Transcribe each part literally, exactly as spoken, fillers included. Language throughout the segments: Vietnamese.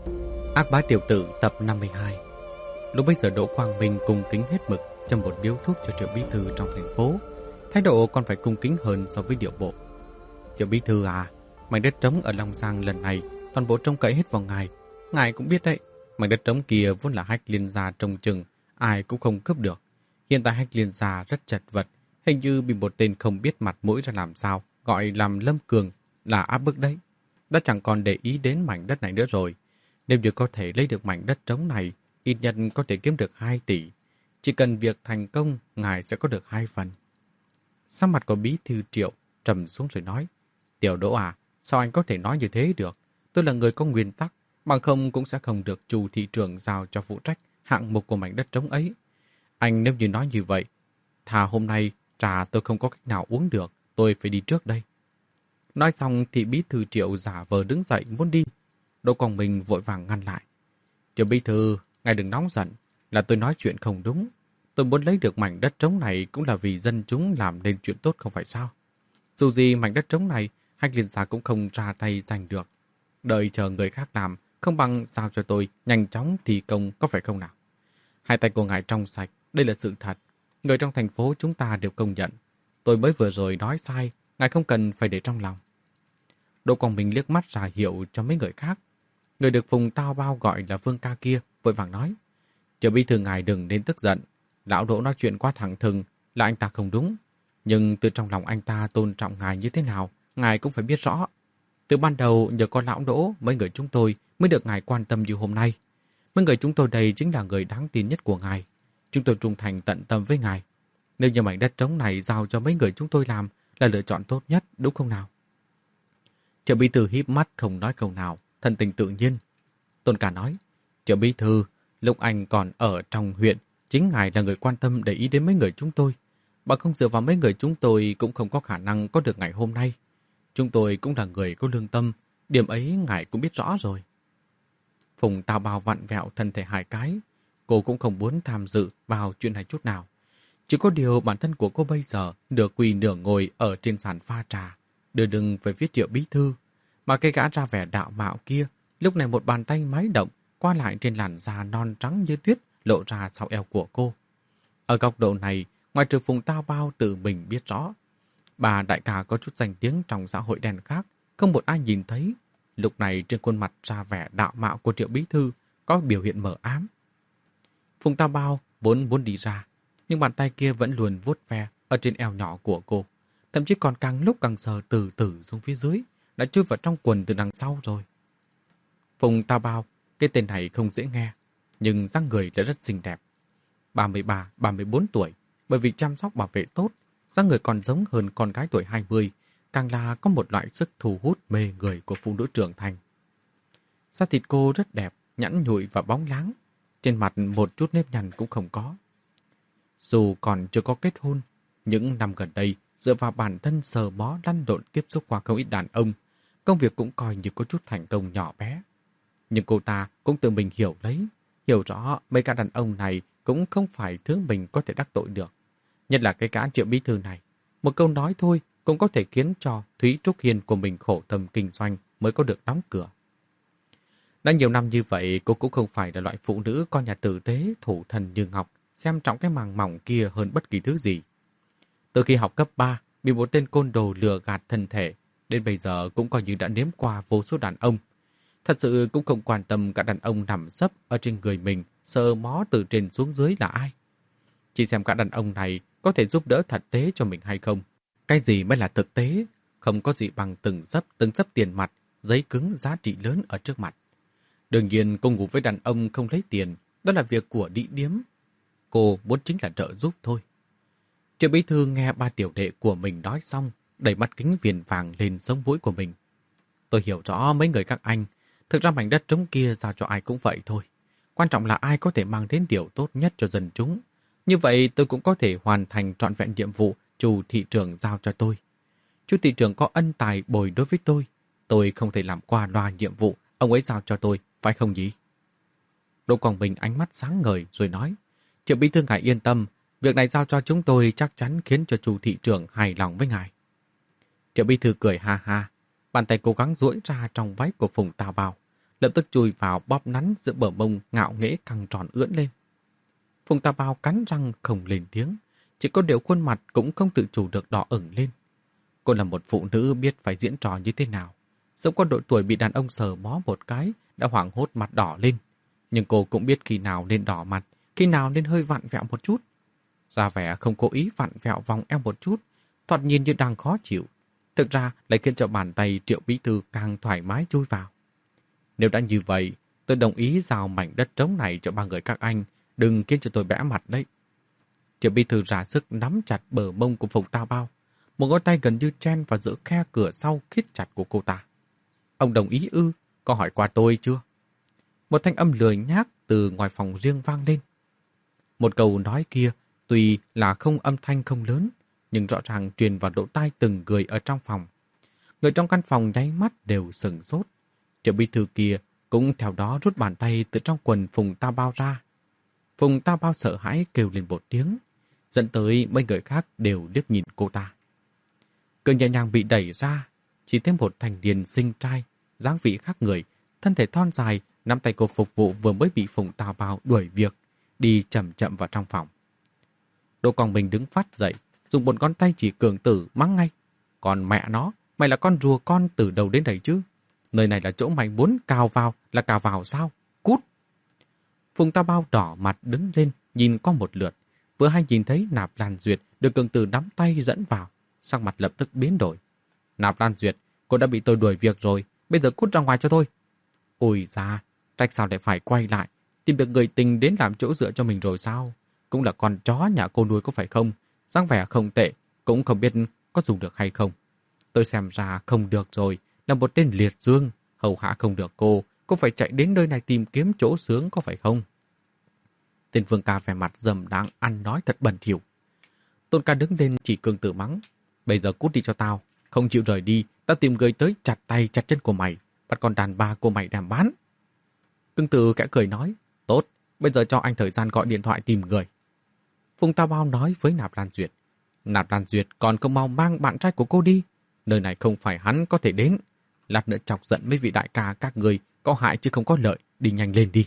Ác bá tiểu tử tập năm mươi hai. Lúc bây giờ Đỗ Quang Minh cung kính hết mực châm một điếu thuốc cho Triệu Bí Thư trong thành phố. Thái độ còn phải cung kính hơn so với điệu bộ. Triệu Bí Thư à, mảnh đất trống ở Long Giang lần này toàn bộ trông cậy hết vào ngài. Ngài cũng biết đấy, mảnh đất trống kia vốn là Hách Liên gia trông chừng, ai cũng không cướp được. Hiện tại Hách Liên gia rất chật vật, hình như bị một tên không biết mặt mũi ra làm sao, gọi làm Lâm Cường là áp bức đấy. Đã chẳng còn để ý đến mảnh đất này nữa rồi. Nếu như có thể lấy được mảnh đất trống này, ít nhất có thể kiếm được hai tỷ. Chỉ cần việc thành công, ngài sẽ có được hai phần. Sắc mặt của Bí Thư Triệu trầm xuống rồi nói: Tiểu Đỗ à, sao anh có thể nói như thế được? Tôi là người có nguyên tắc, bằng không cũng sẽ không được chủ thị trưởng giao cho phụ trách hạng mục của mảnh đất trống ấy. Anh nếu như nói như vậy, thà hôm nay trà tôi không có cách nào uống được, tôi phải đi trước đây. Nói xong thì Bí Thư Triệu giả vờ đứng dậy muốn đi. Đỗ Quang Minh vội vàng ngăn lại. Triệu Bí Thư, ngài đừng nóng giận, là tôi nói chuyện không đúng. Tôi muốn lấy được mảnh đất trống này cũng là vì dân chúng làm nên chuyện tốt không phải sao? Dù gì mảnh đất trống này, Hách Liên gia cũng không ra tay giành được. Đợi chờ người khác làm, không bằng giao cho tôi nhanh chóng thì công có phải không nào? Hai tay của ngài trong sạch, đây là sự thật. Người trong thành phố chúng ta đều công nhận. Tôi mới vừa rồi nói sai, ngài không cần phải để trong lòng. Đỗ Quang Minh liếc mắt ra hiệu cho mấy người khác. Người được Phùng Tao Bao gọi là Vương ca kia vội vàng nói: Triệu Bí Thư ngài đừng nên tức giận. Lão Đỗ nói chuyện quá thẳng thừng là anh ta không đúng. Nhưng từ trong lòng anh ta tôn trọng ngài như thế nào, ngài cũng phải biết rõ. Từ ban đầu nhờ có Lão Đỗ, mấy người chúng tôi mới được ngài quan tâm như hôm nay. Mấy người chúng tôi đây chính là người đáng tin nhất của ngài. Chúng tôi trung thành tận tâm với ngài. Nếu như mảnh đất trống này giao cho mấy người chúng tôi làm là lựa chọn tốt nhất, đúng không nào? Triệu Bí Thư híp mắt không nói câu nào, thân tình tự nhiên. Tôn Cả nói: Triệu Bí Thư, lúc anh còn ở trong huyện, chính ngài là người quan tâm để ý đến mấy người chúng tôi. Bằng không dựa vào mấy người chúng tôi cũng không có khả năng có được ngày hôm nay. Chúng tôi cũng là người có lương tâm, điểm ấy ngài cũng biết rõ rồi. Phùng Tào Bao vặn vẹo thân thể hai cái. Cô cũng không muốn tham dự vào chuyện này chút nào. Chỉ có điều bản thân của cô bây giờ nửa quỳ nửa ngồi ở trên sàn pha trà, đưa lưng về phía Triệu Bí Thư. Mà cái gã ra vẻ đạo mạo kia, lúc này một bàn tay máy động qua lại trên làn da non trắng như tuyết lộ ra sau eo của cô. Ở góc độ này, ngoài trừ Phùng Tao Bao tự mình biết rõ, bà đại ca có chút danh tiếng trong xã hội đen khác, không một ai nhìn thấy. Lúc này trên khuôn mặt ra vẻ đạo mạo của Triệu Bí Thư có biểu hiện mờ ám. Phùng Tao Bao vốn muốn đi ra, nhưng bàn tay kia vẫn luôn vuốt ve ở trên eo nhỏ của cô, thậm chí còn càng lúc càng sờ từ từ xuống phía dưới, đã chui vào trong quần từ đằng sau rồi. Phùng Tao Bao, cái tên này không dễ nghe, nhưng dáng người lại rất xinh đẹp. ba mươi ba, ba mươi bốn tuổi, bởi vì chăm sóc bảo vệ tốt, dáng người còn giống hơn con gái tuổi hai mươi, càng là có một loại sức thu hút mê người của phụ nữ trưởng thành. Da thịt cô rất đẹp, nhẵn nhụi và bóng láng, trên mặt một chút nếp nhăn cũng không có. Dù còn chưa có kết hôn, những năm gần đây, dựa vào bản thân sờ mó lăn lộn tiếp xúc qua không ít đàn ông, công việc cũng coi như có chút thành công nhỏ bé. Nhưng cô ta cũng tự mình hiểu lấy, hiểu rõ mấy cả đàn ông này cũng không phải thứ mình có thể đắc tội được. Nhất là cái gã Triệu Bí Thư này, một câu nói thôi cũng có thể khiến cho Thúy Trúc Hiền của mình khổ tâm kinh doanh mới có được đóng cửa. Đã nhiều năm như vậy, cô cũng không phải là loại phụ nữ con nhà tử tế, thủ thần như ngọc, xem trọng cái màng mỏng kia hơn bất kỳ thứ gì. Từ khi học cấp ba, bị một tên côn đồ lừa gạt thân thể, đến bây giờ cũng coi như đã nếm qua vô số đàn ông. Thật sự cũng không quan tâm cả đàn ông nằm sấp ở trên người mình, sờ mó từ trên xuống dưới là ai. Chỉ xem cả đàn ông này có thể giúp đỡ thật tế cho mình hay không. Cái gì mới là thực tế, không có gì bằng từng sấp từng sấp tiền mặt, giấy cứng giá trị lớn ở trước mặt. Đương nhiên cô ngủ với đàn ông không lấy tiền, đó là việc của đĩ điếm. Cô muốn chính là trợ giúp thôi. Triệu Bí Thư nghe ba tiểu đệ của mình nói xong, đẩy mắt kính viền vàng lên sống mũi của mình. Tôi hiểu rõ mấy người các anh, thực ra mảnh đất trống kia giao cho ai cũng vậy thôi. Quan trọng là ai có thể mang đến điều tốt nhất cho dân chúng. Như vậy tôi cũng có thể hoàn thành trọn vẹn nhiệm vụ chủ thị trường giao cho tôi. Chủ thị trường có ân tài bồi đối với tôi. Tôi không thể làm qua loa nhiệm vụ ông ấy giao cho tôi, phải không nhỉ? Đỗ Quang Bình ánh mắt sáng ngời rồi nói: Triệu Bí Thư ngài yên tâm, việc này giao cho chúng tôi chắc chắn khiến cho chủ thị trường hài lòng với ngài. Triệu Bí Thư cười ha ha, bàn tay cố gắng duỗi ra trong váy của Phùng Tào Bao. lập tức chui vào bóp nắn giữa bờ mông ngạo nghễ căng tròn ưỡn lên. Phùng Tà Bao cắn răng không lên tiếng, chỉ có điều khuôn mặt cũng không tự chủ được đỏ ửng lên. Cô là một phụ nữ biết phải diễn trò như thế nào. Giống con độ tuổi bị đàn ông sờ mó một cái đã hoảng hốt mặt đỏ lên. Nhưng cô cũng biết khi nào nên đỏ mặt, khi nào nên hơi vặn vẹo một chút. Ra vẻ không cố ý vặn vẹo vòng eo một chút, thoạt nhìn như đang khó chịu. Thực ra lại khiến cho bàn tay Triệu Bí Thư càng thoải mái chui vào. Nếu đã như vậy, tôi đồng ý giao mảnh đất trống này cho ba người các anh, đừng khiến cho tôi bẽ mặt đấy. Triệu Bí Thư ra sức nắm chặt bờ mông của Phùng Tà Bao, một ngón tay gần như chen vào giữa khe cửa sau khít chặt của cô ta. Ông đồng ý ư? Có hỏi qua tôi chưa? Một thanh âm lười nhác từ ngoài phòng riêng vang lên. Một câu nói kia tuy là không âm thanh không lớn, nhưng rõ ràng truyền vào lỗ tai từng người ở trong phòng. Người trong căn phòng nháy mắt đều sửng sốt. Triệu Bí Thư kia cũng theo đó rút bàn tay từ trong quần Phùng Tà Bao ra. Phùng Tà Bao sợ hãi kêu lên một tiếng, dẫn tới mấy người khác đều liếc nhìn cô ta. Cửa nhẹ nhàng bị đẩy ra, chỉ thêm một thành niên xinh trai, dáng vị khác người, thân thể thon dài, nắm tay cô phục vụ vừa mới bị Phùng Tà Bao đuổi việc, đi chậm chậm vào trong phòng. Đỗ Quang Minh đứng phát dậy, dùng một ngón tay chỉ Cường Tử mắng ngay. Còn mẹ nó, mày là con rùa con từ đầu đến đây chứ? Nơi này là chỗ mày muốn cào vào là cào vào sao? Cút! Phùng Tà Bao đỏ mặt đứng lên, nhìn qua một lượt. Vừa hay nhìn thấy Nạp Lan Duyệt được Cường Tử nắm tay dẫn vào, sắc mặt lập tức biến đổi. Nạp Lan Duyệt, cô đã bị tôi đuổi việc rồi, bây giờ cút ra ngoài cho tôi. Ôi da, trách sao lại phải quay lại, tìm được người tình đến làm chỗ dựa cho mình rồi sao? Cũng là con chó nhà cô nuôi có phải không? Dáng vẻ không tệ, cũng không biết có dùng được hay không. Tôi xem ra không được rồi, là một tên liệt dương, hầu hạ không được cô, cô phải chạy đến nơi này tìm kiếm chỗ sướng có phải không? Tên Vương Ca vẻ mặt dầm đáng ăn nói thật bẩn thỉu. Tôn Ca đứng lên chỉ Cường Tử mắng. Bây giờ cút đi cho tao, không chịu rời đi, tao tìm người tới chặt tay chặt chân của mày, bắt con đàn bà của mày đem bán. Cường Tử kẽ cười nói, tốt, bây giờ cho anh thời gian gọi điện thoại tìm người. Phùng Tà Bao nói với Nạp Lan Duyệt, Nạp Lan Duyệt còn không mau mang bạn trai của cô đi, nơi này không phải hắn có thể đến. Lát nữa chọc giận mấy vị đại ca các người, có hại chứ không có lợi, đi nhanh lên đi.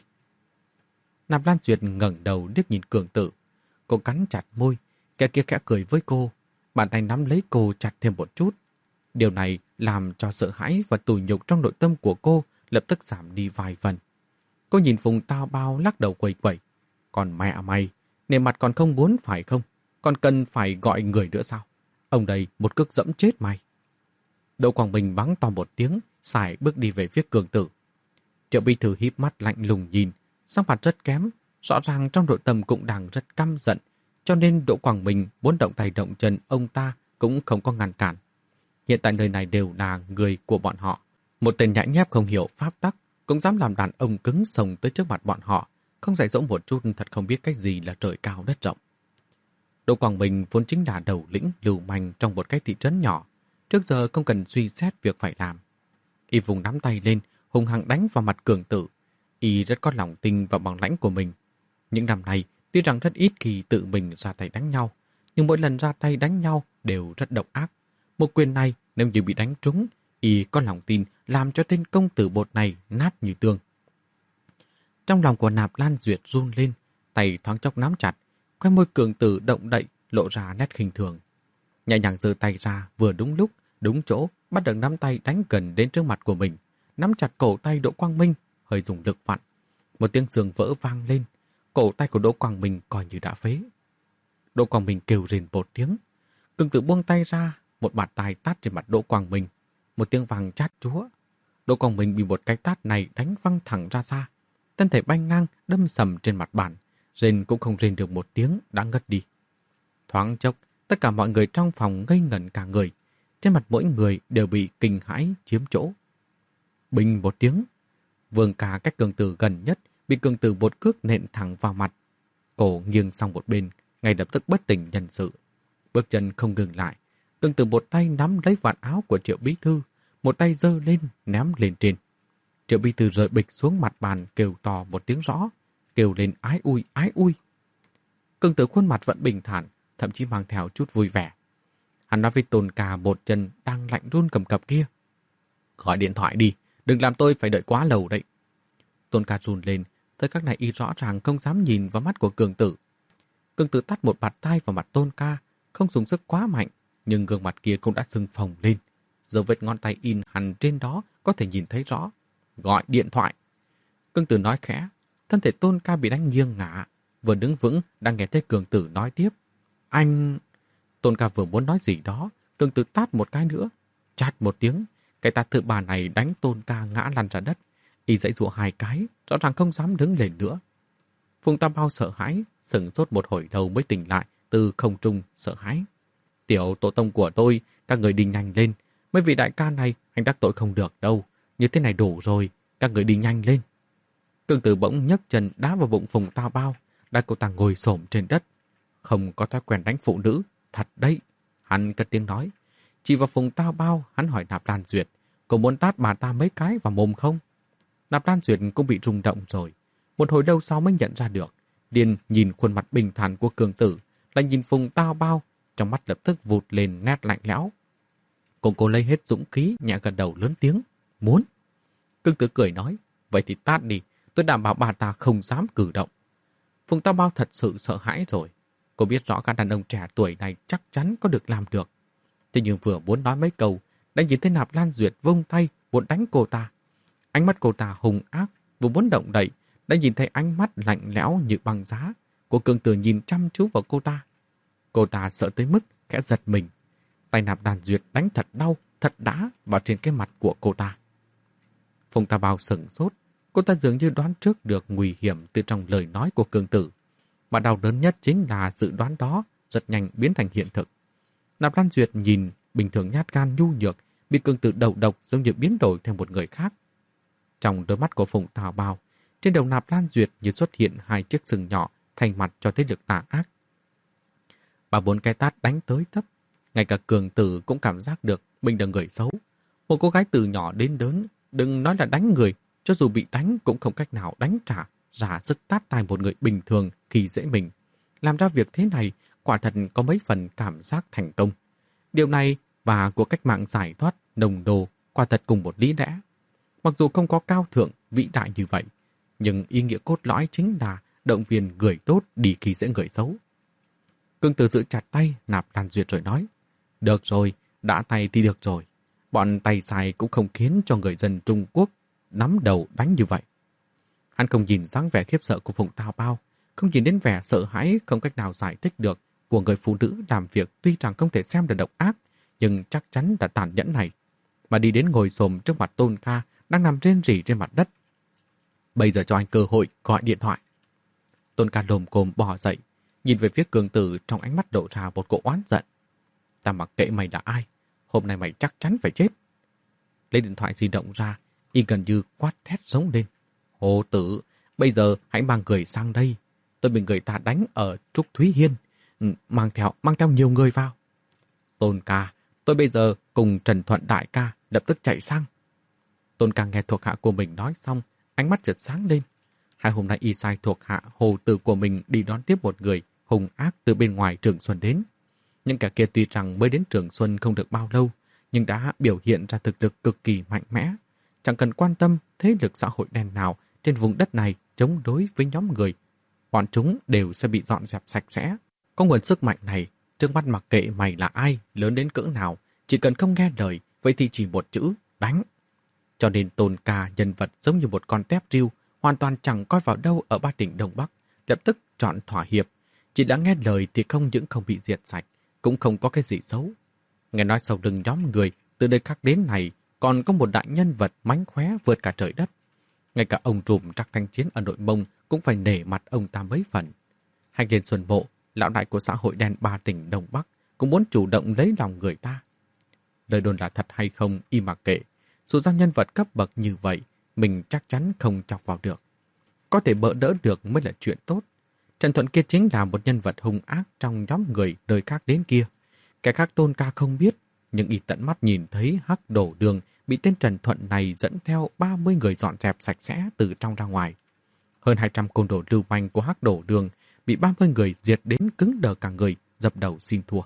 Nạp Lan Duyệt ngẩng đầu liếc nhìn Cường Tử, cô cắn chặt môi, kẻ kia khẽ cười với cô, bàn tay nắm lấy cô chặt thêm một chút. Điều này làm cho sợ hãi và tủi nhục trong nội tâm của cô lập tức giảm đi vài phần. Cô nhìn Phùng Tà Bao lắc đầu quẩy quẩy, còn mẹ mày, nề mặt còn không muốn phải không? Còn cần phải gọi người nữa sao? Ông đây một cước dẫm chết mày. Đỗ Quang Minh bắn to một tiếng, sải bước đi về phía Cường Tử. Triệu Bí Thư híp mắt lạnh lùng nhìn, sắc mặt rất kém, rõ ràng trong nội tâm cũng đang rất căm giận, cho nên Đỗ Quang Minh muốn động tay động chân ông ta cũng không có ngăn cản. Hiện tại nơi này đều là người của bọn họ, một tên nhãi nhép không hiểu pháp tắc cũng dám làm đàn ông cứng sồng tới trước mặt bọn họ, không dạy dỗ một chút thật không biết cách gì là trời cao đất rộng. Đỗ Quang Minh vốn chính là đầu lĩnh lưu manh trong một cái thị trấn nhỏ, trước giờ không cần suy xét việc phải làm. Y vùng nắm tay lên, hung hăng đánh vào mặt Cường Tử. Y rất có lòng tin vào bằng lãnh của mình. Những năm này, tuy rằng rất ít khi tự mình ra tay đánh nhau, nhưng mỗi lần ra tay đánh nhau đều rất độc ác. Một quyền này nếu như bị đánh trúng, Y có lòng tin làm cho tên công tử bột này nát như tương. Trong lòng của Nạp Lan Duyệt run lên, tay thoáng chốc nắm chặt, khoe môi Cường Tử động đậy, lộ ra nét khinh thường. Nhẹ nhàng giơ tay ra, vừa đúng lúc, đúng chỗ, bắt được nắm tay đánh gần đến trước mặt của mình, nắm chặt cổ tay Đỗ Quang Minh, hơi dùng lực vặn. Một tiếng xương vỡ vang lên, cổ tay của Đỗ Quang Minh coi như đã phế. Đỗ Quang Minh kêu rền một tiếng, Cường Tử buông tay ra, một bạt tai tát trên mặt Đỗ Quang Minh, một tiếng vang chát chúa. Đỗ Quang Minh bị một cái tát này đánh văng thẳng ra xa, thân thể banh ngang đâm sầm trên mặt bàn, rên cũng không rên được một tiếng đã ngất đi. Thoáng chốc, tất cả mọi người trong phòng ngây ngẩn cả người, trên mặt mỗi người đều bị kinh hãi chiếm chỗ. Bình một tiếng, Vương Ca cách Cường Tử gần nhất bị Cường Tử một cước nện thẳng vào mặt, cổ nghiêng sang một bên, ngay lập tức bất tỉnh nhân sự. Bước chân không ngừng lại, Cường Tử một tay nắm lấy vạt áo của Triệu Bí Thư, một tay giơ lên ném lên trên. Triệu Bí Thư rơi bịch xuống mặt bàn, kêu to một tiếng rõ, kêu lên ái ui ái ui. Cường Tử khuôn mặt vẫn bình thản, thậm chí mang theo chút vui vẻ. Hắn nói với Tôn Ca một chân đang lạnh run cầm cập kia, gọi điện thoại đi, đừng làm tôi phải đợi quá lâu đấy. Tôn Ca run lên, thời khắc này y rõ ràng không dám nhìn vào mắt của Cường Tử. Cường Tử tát một bạt tai vào mặt Tôn Ca, không dùng sức quá mạnh, nhưng gương mặt kia cũng đã sưng phồng lên. Dấu vết ngón tay in hằn trên đó có thể nhìn thấy rõ. Gọi điện thoại. Cường Tử nói khẽ, thân thể Tôn Ca bị đánh nghiêng ngả, vừa đứng vững đang nghe thấy Cường Tử nói tiếp. Anh... Tôn Ca vừa muốn nói gì đó, Cường Tử tát một cái nữa. Chát một tiếng, cái tát thứ ba này đánh Tôn Ca ngã lăn ra đất. Y dãy dụa hai cái, rõ ràng không dám đứng lên nữa. Phùng Tam Bao sợ hãi, sững sốt một hồi đầu mới tỉnh lại từ không trung sợ hãi. Tiểu tổ tông của tôi, các người đi nhanh lên. Mấy vị đại ca này, anh đắc tội không được đâu. Như thế này đủ rồi, các người đi nhanh lên. Cường Tử bỗng nhấc chân đá vào bụng Phùng Tam Bao, đã cô ta ngồi xổm trên đất. Không có thói quen đánh phụ nữ, thật đấy. Hắn cất tiếng nói. Chỉ vào Phùng Tam Bao, hắn hỏi Nạp Lan Duyệt, cô muốn tát bà ta mấy cái vào mồm không? Nạp Lan Duyệt cũng bị rung động rồi. Một hồi lâu sau mới nhận ra được. Điên nhìn khuôn mặt bình thản của Cường Tử, lại nhìn Phùng Tam Bao, trong mắt lập tức vụt lên nét lạnh lẽo. Cô cô lấy hết dũng khí, nhẹ gật đầu lớn tiếng. Muốn. Cường Tử cười nói, vậy thì tát đi, tôi đảm bảo bà ta không dám cử động. Phùng Tam Bao thật sự sợ hãi rồi. Cô biết rõ các đàn ông trẻ tuổi này chắc chắn có được làm được. Thế nhưng vừa muốn nói mấy câu, đã nhìn thấy Nạp Lan Duyệt vung tay muốn đánh cô ta. Ánh mắt cô ta hung ác, vừa muốn động đậy, đã nhìn thấy ánh mắt lạnh lẽo như băng giá của Cường Tử nhìn chăm chú vào cô ta. Cô ta sợ tới mức khẽ giật mình. Tay Nạp Lan Duyệt đánh thật đau, thật đã vào trên cái mặt của cô ta. Phùng Tam Bao sững sốt, cô ta dường như đoán trước được nguy hiểm từ trong lời nói của Cường Tử. Mà đau đớn nhất chính là dự đoán đó rất nhanh biến thành hiện thực. Nạp Lan Duyệt nhìn bình thường nhát gan nhu nhược, bị Cường Tử đầu độc giống như biến đổi thành một người khác. Trong đôi mắt của Phùng Tam Bao, trên đầu Nạp Lan Duyệt như xuất hiện hai chiếc sừng nhỏ thành mặt cho thế lực tà ác. Bà bốn cái tát đánh tới thấp, ngay cả Cường Tử cũng cảm giác được mình là người xấu. Một cô gái từ nhỏ đến lớn, đừng nói là đánh người, cho dù bị đánh cũng không cách nào đánh trả, ra sức tát tai một người bình thường khi dễ mình. Làm ra việc thế này, quả thật có mấy phần cảm giác thành công. Điều này và của cách mạng giải thoát, nồng đồ, quả thật cùng một lý lẽ. Mặc dù không có cao thượng, vĩ đại như vậy, nhưng ý nghĩa cốt lõi chính là động viên người tốt đi khi dễ người xấu. Cường Tử giữ chặt tay Nạp Lan Duyệt rồi nói, được rồi, đã tay thì được rồi. Bọn tay sai cũng không khiến cho người dân Trung Quốc nắm đầu đánh như vậy. Hắn không nhìn dáng vẻ khiếp sợ của Phùng Tam Bao, không nhìn đến vẻ sợ hãi không cách nào giải thích được của người phụ nữ làm việc tuy rằng không thể xem là độc ác, nhưng chắc chắn là tàn nhẫn này, mà đi đến ngồi xổm trước mặt Tôn Ca đang nằm rên rỉ trên mặt đất. Bây giờ cho anh cơ hội gọi điện thoại. Tôn Ca lồm cồm bò dậy, nhìn về phía Cường Tử trong ánh mắt lộ ra một cỗ oán giận. Ta mặc kệ mày là ai, hôm nay mày chắc chắn phải chết. Lấy điện thoại di động ra, y gần như quát thét giống lên. Hồ Tử, bây giờ hãy mang người sang đây. Tôi bị người ta đánh ở Trúc Thúy Hiên. Mang theo, mang theo nhiều người vào. Tôn Ca, tôi bây giờ cùng Trần Thuận đại ca lập tức chạy sang. Tôn Ca nghe thuộc hạ của mình nói xong, ánh mắt chợt sáng lên. Hai hôm nay y sai thuộc hạ Hồ Tử của mình đi đón tiếp một người hung ác từ bên ngoài Trường Xuân đến. Những kẻ kia tuy rằng mới đến Trường Xuân không được bao lâu, nhưng đã biểu hiện ra thực lực cực kỳ mạnh mẽ. Chẳng cần quan tâm thế lực xã hội đen nào trên vùng đất này chống đối với nhóm người, bọn chúng đều sẽ bị dọn dẹp sạch sẽ. Có nguồn sức mạnh này, trước mắt mặc kệ mày là ai, lớn đến cỡ nào, chỉ cần không nghe lời, vậy thì chỉ một chữ, đánh. Cho nên Tôn Ca nhân vật giống như một con tép riêu, hoàn toàn chẳng coi vào đâu ở ba tỉnh Đông Bắc, lập tức chọn thỏa hiệp. Chỉ đã nghe lời thì không những không bị diệt sạch, cũng không có cái gì xấu. Nghe nói sau lưng nhóm người từ nơi khác đến này còn có một đại nhân vật mánh khóe vượt cả trời đất. Ngay cả ông trùm Trắc Thanh Chiến ở Nội Mông cũng phải nể mặt ông ta mấy phần. Hành Liên Xuân Bộ, lão đại của xã hội đen ba tỉnh Đông Bắc, cũng muốn chủ động lấy lòng người ta. Lời đồn là thật hay không, y mặc kệ. Dù sao nhân vật cấp bậc như vậy, mình chắc chắn không chọc vào được. Có thể bỡ đỡ được mới là chuyện tốt. Trần Thuận kia chính là một nhân vật hung ác trong nhóm người đời khác đến kia. Kẻ khác Tôn Ca không biết, nhưng y tận mắt nhìn thấy Hắc Đổ Đường bị tên Trần Thuận này dẫn theo ba mươi người dọn dẹp sạch sẽ từ trong ra ngoài. Hơn hai trăm côn đồ lưu manh của Hắc Đổ Đường bị ba mươi người diệt đến cứng đờ cả người, dập đầu xin thua.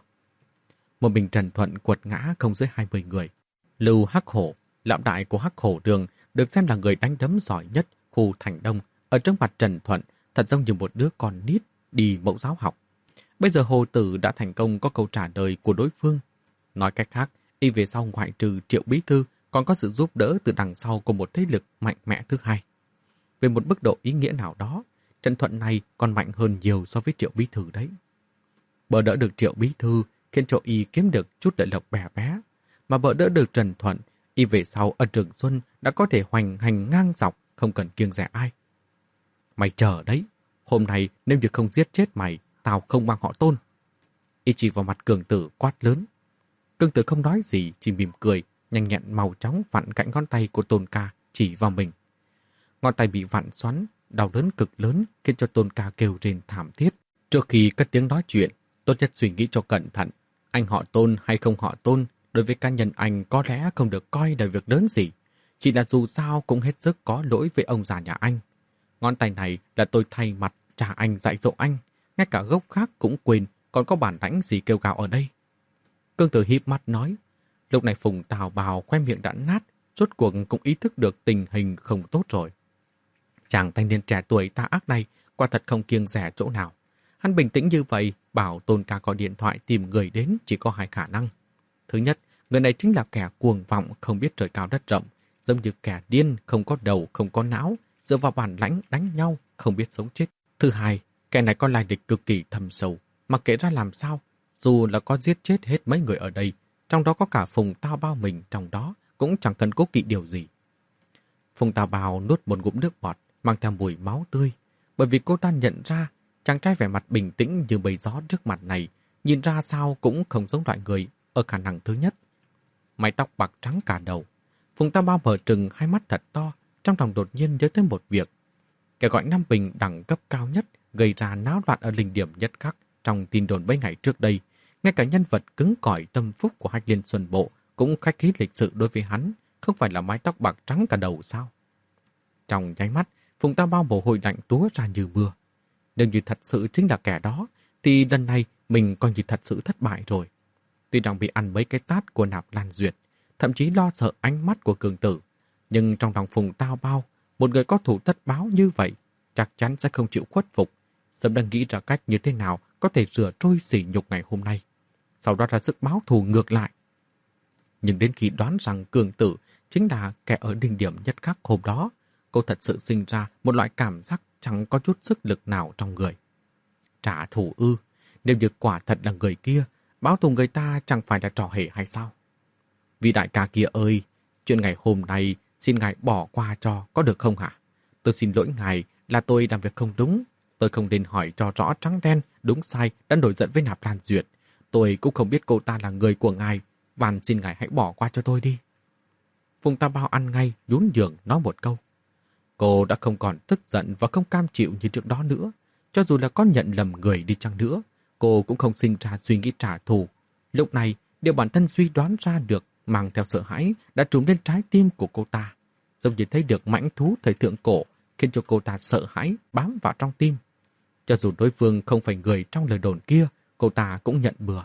Một mình Trần Thuận quật ngã không dưới hai mươi người. Lưu Hắc Hổ, lão đại của Hắc Hổ Đường, được xem là người đánh đấm giỏi nhất khu Thành Đông, ở trước mặt Trần Thuận, thật giống như một đứa con nít đi mẫu giáo học. Bây giờ Hồ Tử đã thành công có câu trả lời của đối phương. Nói cách khác, y về sau ngoại trừ Triệu Bí Thư còn có sự giúp đỡ từ đằng sau của một thế lực mạnh mẽ thứ hai. Về một mức độ ý nghĩa nào đó, Trần Thuận này còn mạnh hơn nhiều so với Triệu Bí Thư đấy. Bỡ đỡ được Triệu Bí Thư khiến cho y kiếm được chút lợi lộc bè bé, mà bỡ đỡ được Trần Thuận, y về sau ở Trường Xuân đã có thể hoành hành ngang dọc, không cần kiêng dè ai. Mày chờ đấy, hôm nay nếu như không giết chết mày, tao không mang họ Tôn. Y chỉ vào mặt Cường Tử quát lớn. Cường Tử không nói gì, chỉ mỉm cười, nhanh nhẹn màu chóng vặn cạnh ngón tay của Tôn Ca chỉ vào mình. Ngón tay bị vặn xoắn, đau đớn cực lớn khiến cho Tôn Ca kêu rên thảm thiết. Trước khi cất tiếng nói chuyện, tốt nhất suy nghĩ cho cẩn thận. Anh họ Tôn hay không họ Tôn, đối với cá nhân anh có lẽ không được coi là việc lớn gì. Chỉ là dù sao cũng hết sức có lỗi với ông già nhà anh. Ngón tay này là tôi thay mặt cha anh dạy dỗ anh. Ngay cả gốc khác cũng quên, còn có bản lãnh gì kêu gào ở đây. Cương Tử híp mắt nói. Lúc này Phùng Tào Bào khoe miệng đã nát, rốt cuộc cũng ý thức được tình hình không tốt rồi. Chàng thanh niên trẻ tuổi tà ác này quả thật không kiêng dè chỗ nào. Hắn bình tĩnh như vậy, bảo Tôn Ca gọi điện thoại tìm người đến chỉ có hai khả năng. Thứ nhất, người này chính là kẻ cuồng vọng không biết trời cao đất rộng, giống như kẻ điên không có đầu không có não, dựa vào bản lãnh đánh nhau không biết sống chết. Thứ hai, kẻ này có lai lịch cực kỳ thâm sâu, mặc kệ ra làm sao, dù là có giết chết hết mấy người ở đây, trong đó có cả Phùng Tào Bao mình trong đó, cũng chẳng cần cố kỵ điều gì. Phùng Tào Bao nuốt một ngụm nước bọt, mang theo mùi máu tươi, bởi vì cô ta nhận ra chàng trai vẻ mặt bình tĩnh như bầy gió trước mặt này, nhìn ra sao cũng không giống loại người ở khả năng thứ nhất. Mái tóc bạc trắng cả đầu, Phùng Tào Bao mở trừng hai mắt thật to, trong lòng đột nhiên nhớ tới một việc. Kẻ gọi Nam Bình đẳng cấp cao nhất gây ra náo loạn ở linh điểm nhất khắc trong tin đồn mấy ngày trước đây, ngay cả nhân vật cứng cỏi tâm phúc của Hách Liên Xuân Bộ cũng khách khí lịch sự đối với hắn, không phải là mái tóc bạc trắng cả đầu sao? Trong nháy mắt, Phùng Tào Bao mồ hôi lạnh túa ra như mưa. Nếu như thật sự chính là kẻ đó, thì lần này mình coi như thật sự thất bại rồi. Tuy rằng bị ăn mấy cái tát của Nạp Lan Duyệt, thậm chí lo sợ ánh mắt của Cường Tử, nhưng trong lòng Phùng Tào Bao, một người có thủ tất báo như vậy, chắc chắn sẽ không chịu khuất phục. Sớm đang nghĩ ra cách như thế nào có thể rửa trôi sỉ nhục ngày hôm nay, sau đó ra sức báo thù ngược lại. Nhưng đến khi đoán rằng Cường Tử chính là kẻ ở đỉnh điểm nhất khắc hôm đó, cô thật sự sinh ra một loại cảm giác chẳng có chút sức lực nào trong người. Trả thù ư, nếu như quả thật là người kia, báo thù người ta chẳng phải là trò hề hay sao? Vị đại ca kia ơi, chuyện ngày hôm nay xin ngài bỏ qua cho có được không hả? Tôi xin lỗi ngài là tôi làm việc không đúng. Tôi không nên hỏi cho rõ trắng đen, đúng sai đã nổi giận với Nạp Lan Duyệt. Tôi cũng không biết cô ta là người của ngài. Van xin ngài hãy bỏ qua cho tôi đi. Phùng Tào Bao ăn ngay, nhún nhường nói một câu. Cô đã không còn tức giận và không cam chịu như trước đó nữa. Cho dù là có nhận lầm người đi chăng nữa, cô cũng không sinh ra suy nghĩ trả thù. Lúc này, điều bản thân suy đoán ra được mang theo sợ hãi đã trùm lên trái tim của cô ta. Giống như thấy được mãnh thú thời thượng cổ, khiến cho cô ta sợ hãi bám vào trong tim. Cho dù đối phương không phải người trong lời đồn kia, cô ta cũng nhận bừa.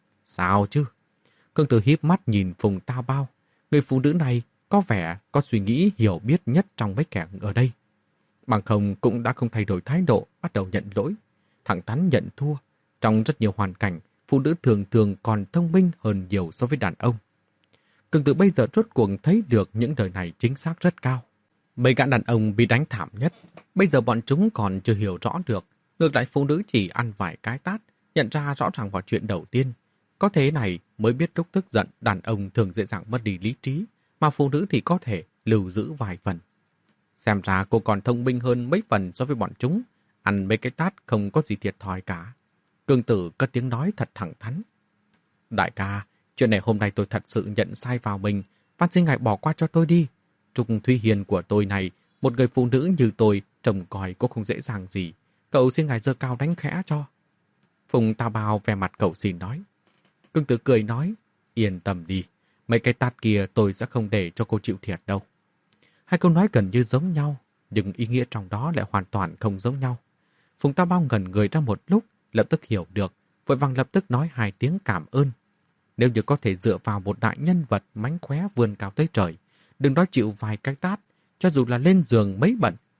Sao chứ? Cường Tử híp mắt nhìn Phùng Tào Bao. Người phụ nữ này có vẻ có suy nghĩ hiểu biết nhất trong mấy kẻ ở đây. Bằng không cũng đã không thay đổi thái độ, bắt đầu nhận lỗi. Thẳng thắn nhận thua. Trong rất nhiều hoàn cảnh, phụ nữ thường thường còn thông minh hơn nhiều so với đàn ông. Cường Tử bây giờ rốt cuộc thấy được những lời này chính xác rất cao. Mấy gã đàn ông bị đánh thảm nhất, bây giờ bọn chúng còn chưa hiểu rõ được. Ngược lại phụ nữ chỉ ăn vài cái tát, nhận ra rõ ràng vào chuyện đầu tiên. Có thế này mới biết lúc tức giận đàn ông thường dễ dàng mất đi lý trí, mà phụ nữ thì có thể lưu giữ vài phần. Xem ra cô còn thông minh hơn mấy phần so với bọn chúng, ăn mấy cái tát không có gì thiệt thòi cả. Cường Tử cất tiếng nói thật thẳng thắn. Đại ca, chuyện này hôm nay tôi thật sự nhận sai vào mình, van xin ngài bỏ qua cho tôi đi. Trục Thúy Hiền của tôi này, một người phụ nữ như tôi, trông coi cũng không dễ dàng gì. Cậu xin ngài giơ cao đánh khẽ cho. Phùng Tào Bao vẻ mặt cậu xin nói. Cường Tử cười nói, yên tâm đi, mấy cái tát kia tôi sẽ không để cho cô chịu thiệt đâu. Hai câu nói gần như giống nhau, nhưng ý nghĩa trong đó lại hoàn toàn không giống nhau. Phùng Tào Bao ngẩn người ra một lúc, lập tức hiểu được, vội vàng lập tức nói hai tiếng cảm ơn. Nếu như có thể dựa vào một đại nhân vật mánh khóe vươn cao tới trời, đừng nói chịu vài cái tát, cho dù là lên giường mấy bận,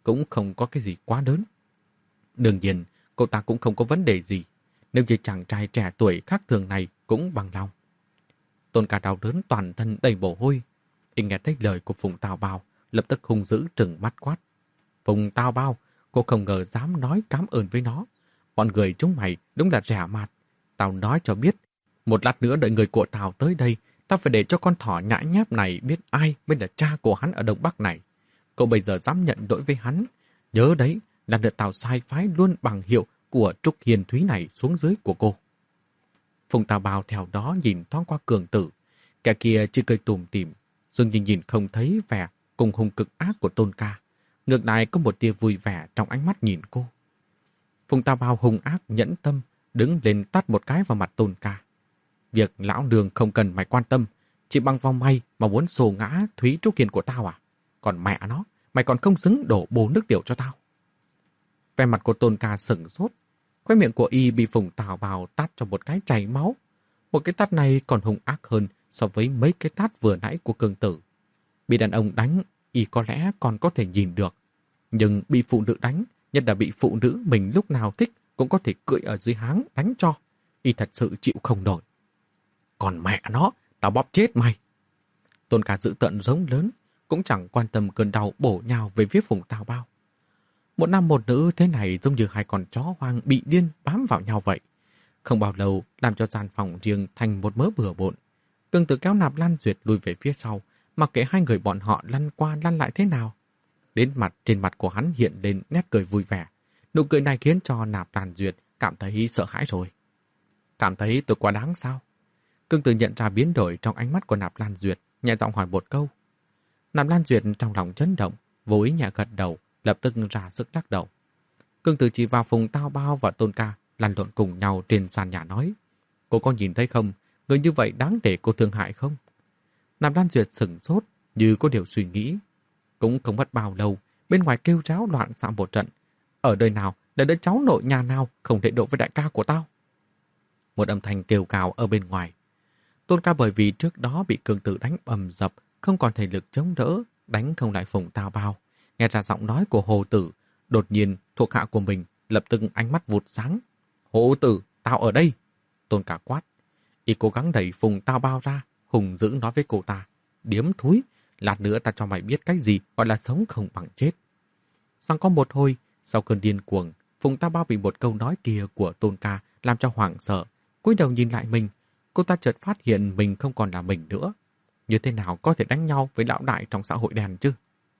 cũng không có cái gì quá lớn. Đương nhiên, cô ta cũng không có vấn đề gì, nếu như chàng trai trẻ tuổi khác thường này cũng bằng lòng. Tôn Ca đau đớn toàn thân đầy mồ hôi. Y nghe thấy lời của Phùng Tào Bao, lập tức hung dữ trừng mắt quát. Phùng Tào Bao, cô không ngờ dám nói cảm ơn với nó. Bọn người chúng mày đúng là rẻ mạt. Tao nói cho biết, một lát nữa đợi người của Tào tới đây, tao phải để cho con thỏ nhãi nhép này biết ai mới là cha của hắn ở Đông Bắc này. Cậu bây giờ dám nhận lỗi với hắn. Nhớ đấy, là đợt Tào sai phái luôn bằng hiệu của Trúc Hiền Thúy này xuống dưới của cô. Phùng Tào Bao theo đó nhìn thoáng qua Cường Tử. Kẻ kia chỉ cười tủm tỉm, dường như nhìn không thấy vẻ cùng hung cực ác của Tôn Ca. Ngược lại có một tia vui vẻ trong ánh mắt nhìn cô. Phùng Tào Bao hung ác nhẫn tâm, đứng lên tát một cái vào mặt Tôn Ca. Việc lão đường không cần mày quan tâm, chỉ bằng vào mày mà muốn xô ngã Thúy Trúc Hiền của tao à? Còn mẹ nó, mày còn không xứng đổ bồ nước tiểu cho tao. Vẻ mặt của Tôn Ca sửng sốt, khóe miệng của y bị Phùng Tào Bao tát cho một cái chảy máu. Một cái tát này còn hung ác hơn so với mấy cái tát vừa nãy của Cường Tử. Bị đàn ông đánh, y có lẽ còn có thể nhìn được. Nhưng bị phụ nữ đánh, nhất là bị phụ nữ mình lúc nào thích cũng có thể cưỡi ở dưới háng đánh cho. Y thật sự chịu không nổi. Còn mẹ nó, tao bóp chết mày. Tôn Ca dữ tợn giống lớn, cũng chẳng quan tâm cơn đau bổ nhào về phía Phùng Tào Bao. Một nam một nữ thế này giống như hai con chó hoang bị điên bám vào nhau vậy. Không bao lâu làm cho gian phòng riêng thành một mớ bừa bộn. Cường Tử kéo Nạp Lan Duyệt lùi về phía sau, mặc kệ hai người bọn họ lăn qua lăn lại thế nào. Đến mặt trên mặt của hắn hiện lên nét cười vui vẻ. Nụ cười này khiến cho Nạp Lan Duyệt cảm thấy sợ hãi rồi. Cảm thấy tôi quá đáng sao? Cường Tử nhận ra biến đổi trong ánh mắt của Nạp Lan Duyệt, nhẹ giọng hỏi một câu. Nạp Lan Duyệt trong lòng chấn động, vô ý nhẹ gật đầu, lập tức ra sức lắc đầu. Cường Tử chỉ vào Phùng Tào Bao và Tôn Ca lăn lộn cùng nhau trên sàn nhà nói. Cô có nhìn thấy không? Người như vậy đáng để cô thương hại không? Nạp Lan Duyệt sửng sốt, như có điều suy nghĩ. Cũng không mất bao lâu, bên ngoài kêu ráo loạn xạ một trận. Ở đời nào, là đứa cháu nội nhà nào không thể độ với đại ca của tao? Một âm thanh kêu cào ở bên ngoài. Tôn Ca bởi vì trước đó bị Cường Tử đánh bầm dập, không còn thể lực chống đỡ, đánh không lại Phùng Tào Bao. Nghe ra giọng nói của Hồ Tử, đột nhiên thuộc hạ của mình lập tức ánh mắt vụt sáng. Hồ Tử, tao ở đây. Tôn Ca quát. Y cố gắng đẩy Phùng Tào Bao ra, hùng dữ nói với cô ta. Điếm thúi, lát nữa ta cho mày biết cái gì gọi là sống không bằng chết. Sang có một hồi, sau cơn điên cuồng, Phùng Tào Bao bị một câu nói kia của Tôn Ca làm cho hoảng sợ. Cúi đầu nhìn lại mình, cô ta chợt phát hiện mình không còn là mình nữa. Như thế nào có thể đánh nhau với lão đại trong xã hội đen chứ?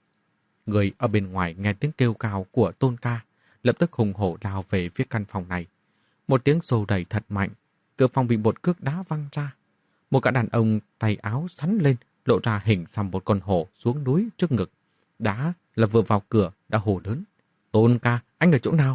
Người ở bên ngoài nghe tiếng kêu cào của Tôn Ca, lập tức hùng hổ lao về phía căn phòng này. Một tiếng xô đẩy thật mạnh, cửa phòng bị một cước đá văng ra. Một gã đàn ông tay áo sắn lên, lộ ra hình xăm một con hổ xuống núi trước ngực. Đá là vừa vào cửa đã hô lớn. Tôn Ca, anh ở chỗ nào?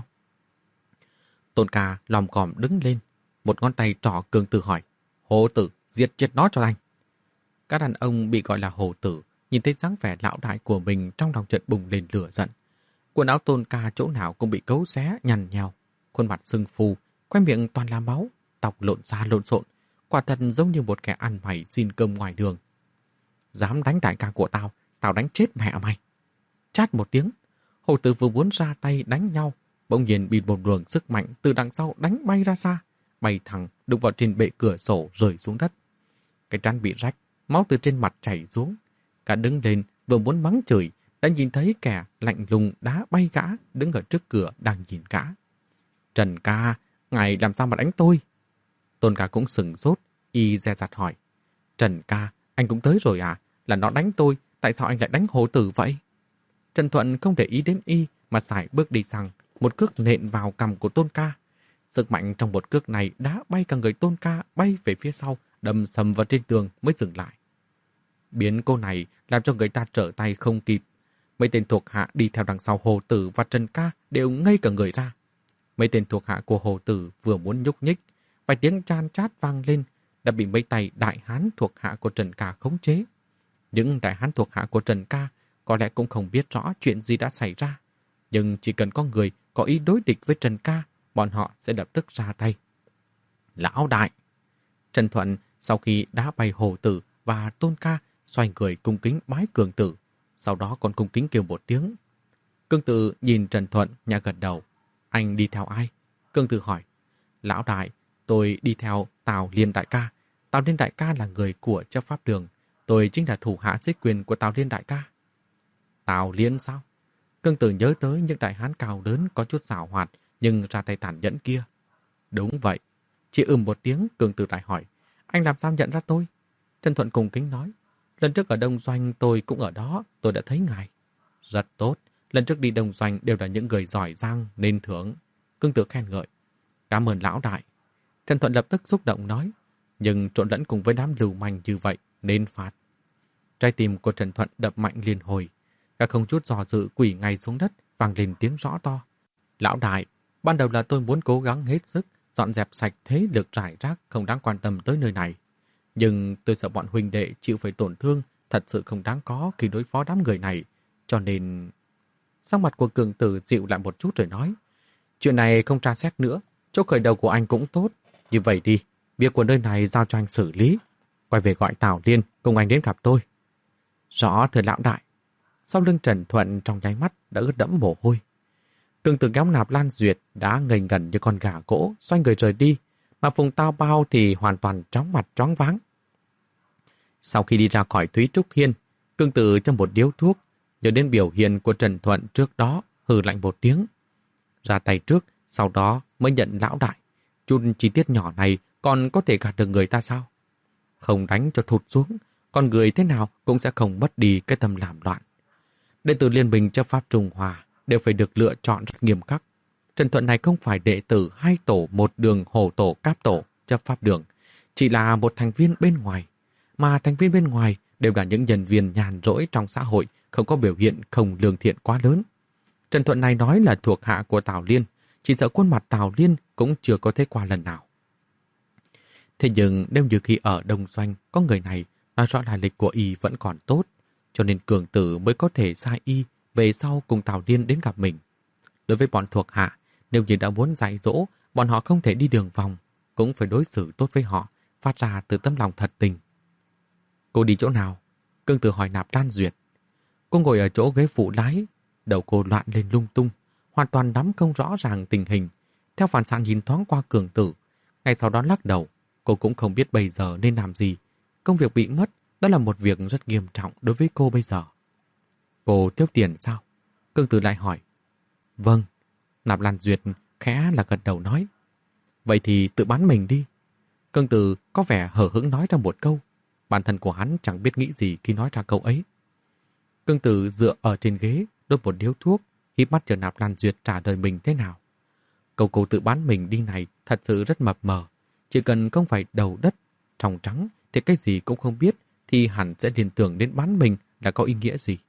Tôn Ca lòm còm đứng lên, một ngón tay trỏ Cường Tử hỏi. Hồ Tử, giết chết nó cho anh. Các đàn ông bị gọi là Hồ Tử, nhìn thấy dáng vẻ lão đại của mình trong lòng chợt bùng lên lửa giận. Quần áo Tôn Ca chỗ nào cũng bị cấu xé, nhằn nhào, khuôn mặt sưng phù, khoe miệng toàn là máu, tóc lộn xa lộn xộn, quả thật giống như một kẻ ăn mày xin cơm ngoài đường. Dám đánh đại ca của tao, tao đánh chết mẹ mày. Chát một tiếng, Hồ Tử vừa muốn ra tay đánh nhau, bỗng nhiên bị một luồng sức mạnh từ đằng sau đánh bay ra xa, bay thẳng đụng vào trên bệ cửa sổ rơi xuống đất. Cái trán bị rách, máu từ trên mặt chảy xuống. Cả đứng lên vừa muốn mắng chửi, đã nhìn thấy kẻ lạnh lùng đá bay gã đứng ở trước cửa đang nhìn gã. Trần ca, ngài làm sao mà đánh tôi? Tôn Ca cũng sừng sốt, y dè dặt hỏi. Trần ca, anh cũng tới rồi à? Là nó đánh tôi, tại sao anh lại đánh Hồ Tử vậy? Trần Thuận không để ý đến y mà sải bước đi sang, một cước nện vào cằm của Tôn Ca. Sức mạnh trong một cước này đã bay cả người Tôn Ca bay về phía sau, đâm sầm vào trên tường mới dừng lại. Biến cô này làm cho người ta trở tay không kịp. Mấy tên thuộc hạ đi theo đằng sau Hồ Tử và Trần Ca đều ngây cả người ra. Mấy tên thuộc hạ của Hồ Tử vừa muốn nhúc nhích, vài tiếng chan chát vang lên, đã bị mấy tay đại hán thuộc hạ của Trần Ca khống chế. Những đại hán thuộc hạ của Trần Ca có lẽ cũng không biết rõ chuyện gì đã xảy ra, nhưng chỉ cần có người có ý đối địch với Trần Ca, bọn họ sẽ lập tức ra tay. Lão đại! Trần Thuận sau khi đá bay Hồ Tử và Tôn Ca xoay người cung kính bái Cường Tử, sau đó còn cung kính kêu một tiếng. Cương Tử nhìn Trần Thuận nhẹ gật đầu. Anh đi theo ai? Cương Tử hỏi. Lão đại, tôi đi theo Tào Liên đại ca. Tào Liên đại ca là người của chấp pháp đường. Tôi chính là thủ hạ dưới quyền của Tào Liên đại ca. Tào Liên sao? Cương Tử nhớ tới những đại hán cao lớn có chút xảo hoạt nhưng ra tay tàn nhẫn kia. Đúng vậy. Chỉ ừm một tiếng, Cương Tử lại hỏi. Anh làm sao nhận ra tôi? Trần Thuận cùng kính nói. Lần trước ở Đông Doanh tôi cũng ở đó, tôi đã thấy ngài. Rất tốt. Lần trước đi Đông Doanh đều là những người giỏi giang nên thưởng. Cương Tử khen ngợi. Cảm ơn lão đại. Trần Thuận lập tức xúc động nói. Nhưng trộn lẫn cùng với đám lưu manh như vậy nên phạt. Trái tim của Trần Thuận đập mạnh liên hồi. Cả không chút dò dự quỳ ngay xuống đất, vang lên tiếng rõ to. Lão đại, ban đầu là tôi muốn cố gắng hết sức dọn dẹp sạch thế lực rải rác không đáng quan tâm tới nơi này. Nhưng tôi sợ bọn huynh đệ chịu phải tổn thương thật sự không đáng có khi đối phó đám người này. Cho nên... Sắc mặt của Cường Tử dịu lại một chút rồi nói. Chuyện này không tra xét nữa, chỗ khởi đầu của anh cũng tốt. Như vậy đi, việc của nơi này giao cho anh xử lý. Quay về gọi Tào Liên cùng anh đến gặp tôi. Rõ thưa lão đại. Sau lưng Trần Thuận trong nháy mắt đã ướt đẫm mồ hôi. Cường Tử kéo Nạp Lan Duyệt đã ngây ngẩn như con gà cỗ, xoay người rời đi, mà Phùng Tao Bao thì hoàn toàn chóng mặt choáng váng. Sau khi đi ra khỏi Thúy Trúc Hiên, Cường Tử trong một điếu thuốc, nhớ đến biểu hiện của Trần Thuận trước đó, hừ lạnh một tiếng. Ra tay trước, sau đó mới nhận lão đại. Chút chi tiết nhỏ này còn có thể gạt được người ta sao? Không đánh cho thụt xuống, con người thế nào cũng sẽ không mất đi cái tâm làm loạn. Đệ tử Liên minh chấp pháp Trung Hoa đều phải được lựa chọn rất nghiêm khắc. Trần Thuận này không phải đệ tử hai tổ một đường hổ tổ cáp tổ chấp pháp đường, chỉ là một thành viên bên ngoài. Mà thành viên bên ngoài đều là những nhân viên nhàn rỗi trong xã hội, không có biểu hiện không lương thiện quá lớn. Trần Thuận này nói là thuộc hạ của Tào Liên, chỉ sợ khuôn mặt Tào Liên cũng chưa có thấy qua lần nào. Thế nhưng nếu như khi ở Đông Doanh có người này nói rõ là lịch của y vẫn còn tốt, cho nên Cường Tử mới có thể sai y về sau cùng Tào Liên đến gặp mình. Đối với bọn thuộc hạ, nếu như đã muốn dạy dỗ, bọn họ không thể đi đường vòng, cũng phải đối xử tốt với họ, phát ra từ tấm lòng thật tình. Cô đi chỗ nào? Cường Tử hỏi Nạp Lan Duyệt. Cô ngồi ở chỗ ghế phụ lái, đầu cô loạn lên lung tung, hoàn toàn nắm không rõ ràng tình hình. Theo phản xạ nhìn thoáng qua Cường Tử, ngay sau đó lắc đầu, cô cũng không biết bây giờ nên làm gì. Công việc bị mất, đó là một việc rất nghiêm trọng đối với cô bây giờ. Cô thiếu tiền sao? Cường Tử lại hỏi. Vâng. Nạp Lan Duyệt khẽ là gật đầu nói. Vậy thì tự bán mình đi. Cường Tử có vẻ hờ hững nói ra một câu. Bản thân của hắn chẳng biết nghĩ gì khi nói ra câu ấy. Cường Tử dựa ở trên ghế, đốt một điếu thuốc, híp mắt chờ Nạp Lan Duyệt trả lời mình thế nào. Câu cô tự bán mình đi này thật sự rất mập mờ. Chỉ cần không phải đầu đất, trong trắng thì cái gì cũng không biết thì hẳn sẽ liên tưởng đến bán mình là có ý nghĩa gì.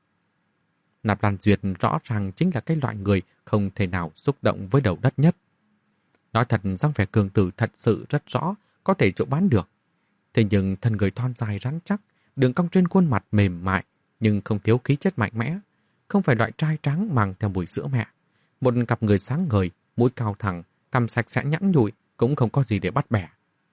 Nạp Lan Duyệt rõ ràng chính là cái loại người không thể nào xúc động với đầu đất nhất. Nói thật dáng vẻ Cường Tử thật sự rất rõ có thể chỗ bán được. Thế nhưng thân người thon dài rắn chắc, đường cong trên khuôn mặt mềm mại nhưng không thiếu khí chất mạnh mẽ, không phải loại trai trắng mang theo mùi sữa mẹ. Một cặp người sáng ngời, mũi cao thẳng, cằm sạch sẽ nhẵn nhụi cũng không có gì để bắt bẻ.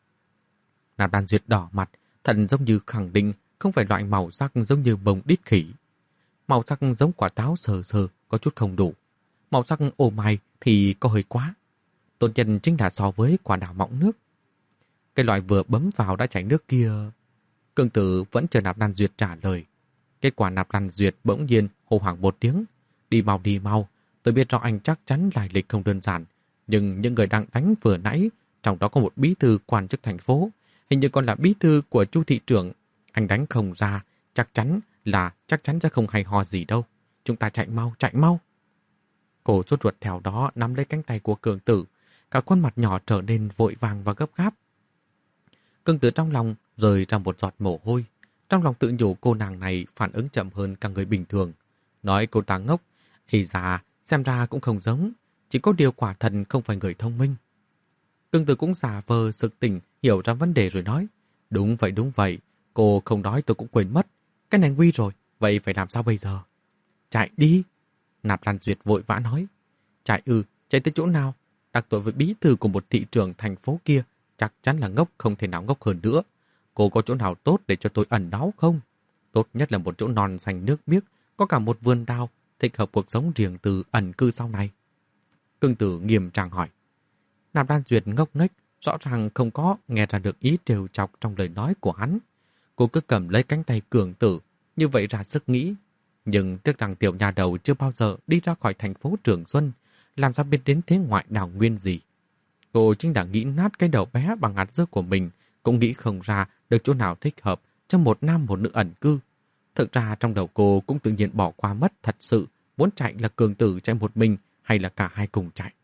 Nạp Lan Duyệt đỏ mặt, thần giống như khẳng định không phải loại màu sắc giống như bông đít khỉ. Màu sắc giống quả táo sờ sờ có chút không đủ. Màu sắc ô mai thì có hơi quá. Tốt nhất chính là so với quả đào mọng nước. Cái loại vừa bấm vào đã chảy nước kia. Cường Tử vẫn chờ Nạp Lan Duyệt trả lời. Kết quả Nạp Lan Duyệt bỗng nhiên hô hoảng một tiếng. Đi mau đi mau, tôi biết rõ anh chắc chắn lai lịch không đơn giản. Nhưng những người đang đánh vừa nãy, trong đó có một bí thư quan chức thành phố, hình như còn là bí thư của Chu thị trưởng. Anh đánh không ra, chắc chắn là chắc chắn sẽ không hay ho gì đâu. Chúng ta chạy mau, chạy mau. Cô sốt ruột theo đó nắm lấy cánh tay của Cường Tử, cả khuôn mặt nhỏ trở nên vội vàng và gấp gáp. Cường Tử trong lòng rơi ra một giọt mồ hôi. Trong lòng tự nhủ cô nàng này phản ứng chậm hơn cả người bình thường. Nói cô ta ngốc, thì ra xem ra cũng không giống, chỉ có điều quả thật không phải người thông minh. Cường Tử cũng giả vờ sực tỉnh, hiểu ra vấn đề rồi nói. Đúng vậy, đúng vậy, cô không nói tôi cũng quên mất. Cái này nguy rồi, vậy phải làm sao bây giờ? Chạy đi! Nạp Lan Duyệt vội vã nói. Chạy ư, chạy tới chỗ nào? Đặc tội với bí thư của một thị trưởng thành phố kia, chắc chắn là ngốc không thể nào ngốc hơn nữa. Cô có chỗ nào tốt để cho tôi ẩn náu không? Tốt nhất là một chỗ non xanh nước biếc, có cả một vườn đào, thích hợp cuộc sống riêng tư ẩn cư sau này? Cương Tử nghiêm trang hỏi. Nạp Lan Duyệt ngốc nghếch, rõ ràng không có nghe ra được ý trêu chọc trong lời nói của hắn. Cô cứ cầm lấy cánh tay Cường Tử, như vậy ra sức nghĩ. Nhưng tiếc rằng tiểu nhà đầu chưa bao giờ đi ra khỏi thành phố Trường Xuân, làm sao biết đến thế ngoại đảo nguyên gì. Cô chính đã nghĩ nát cái đầu bé bằng hạt dưa của mình, cũng nghĩ không ra được chỗ nào thích hợp cho một nam một nữ ẩn cư. Thực ra trong đầu cô cũng tự nhiên bỏ qua mất thật sự muốn chạy là Cường Tử chạy một mình hay là cả hai cùng chạy.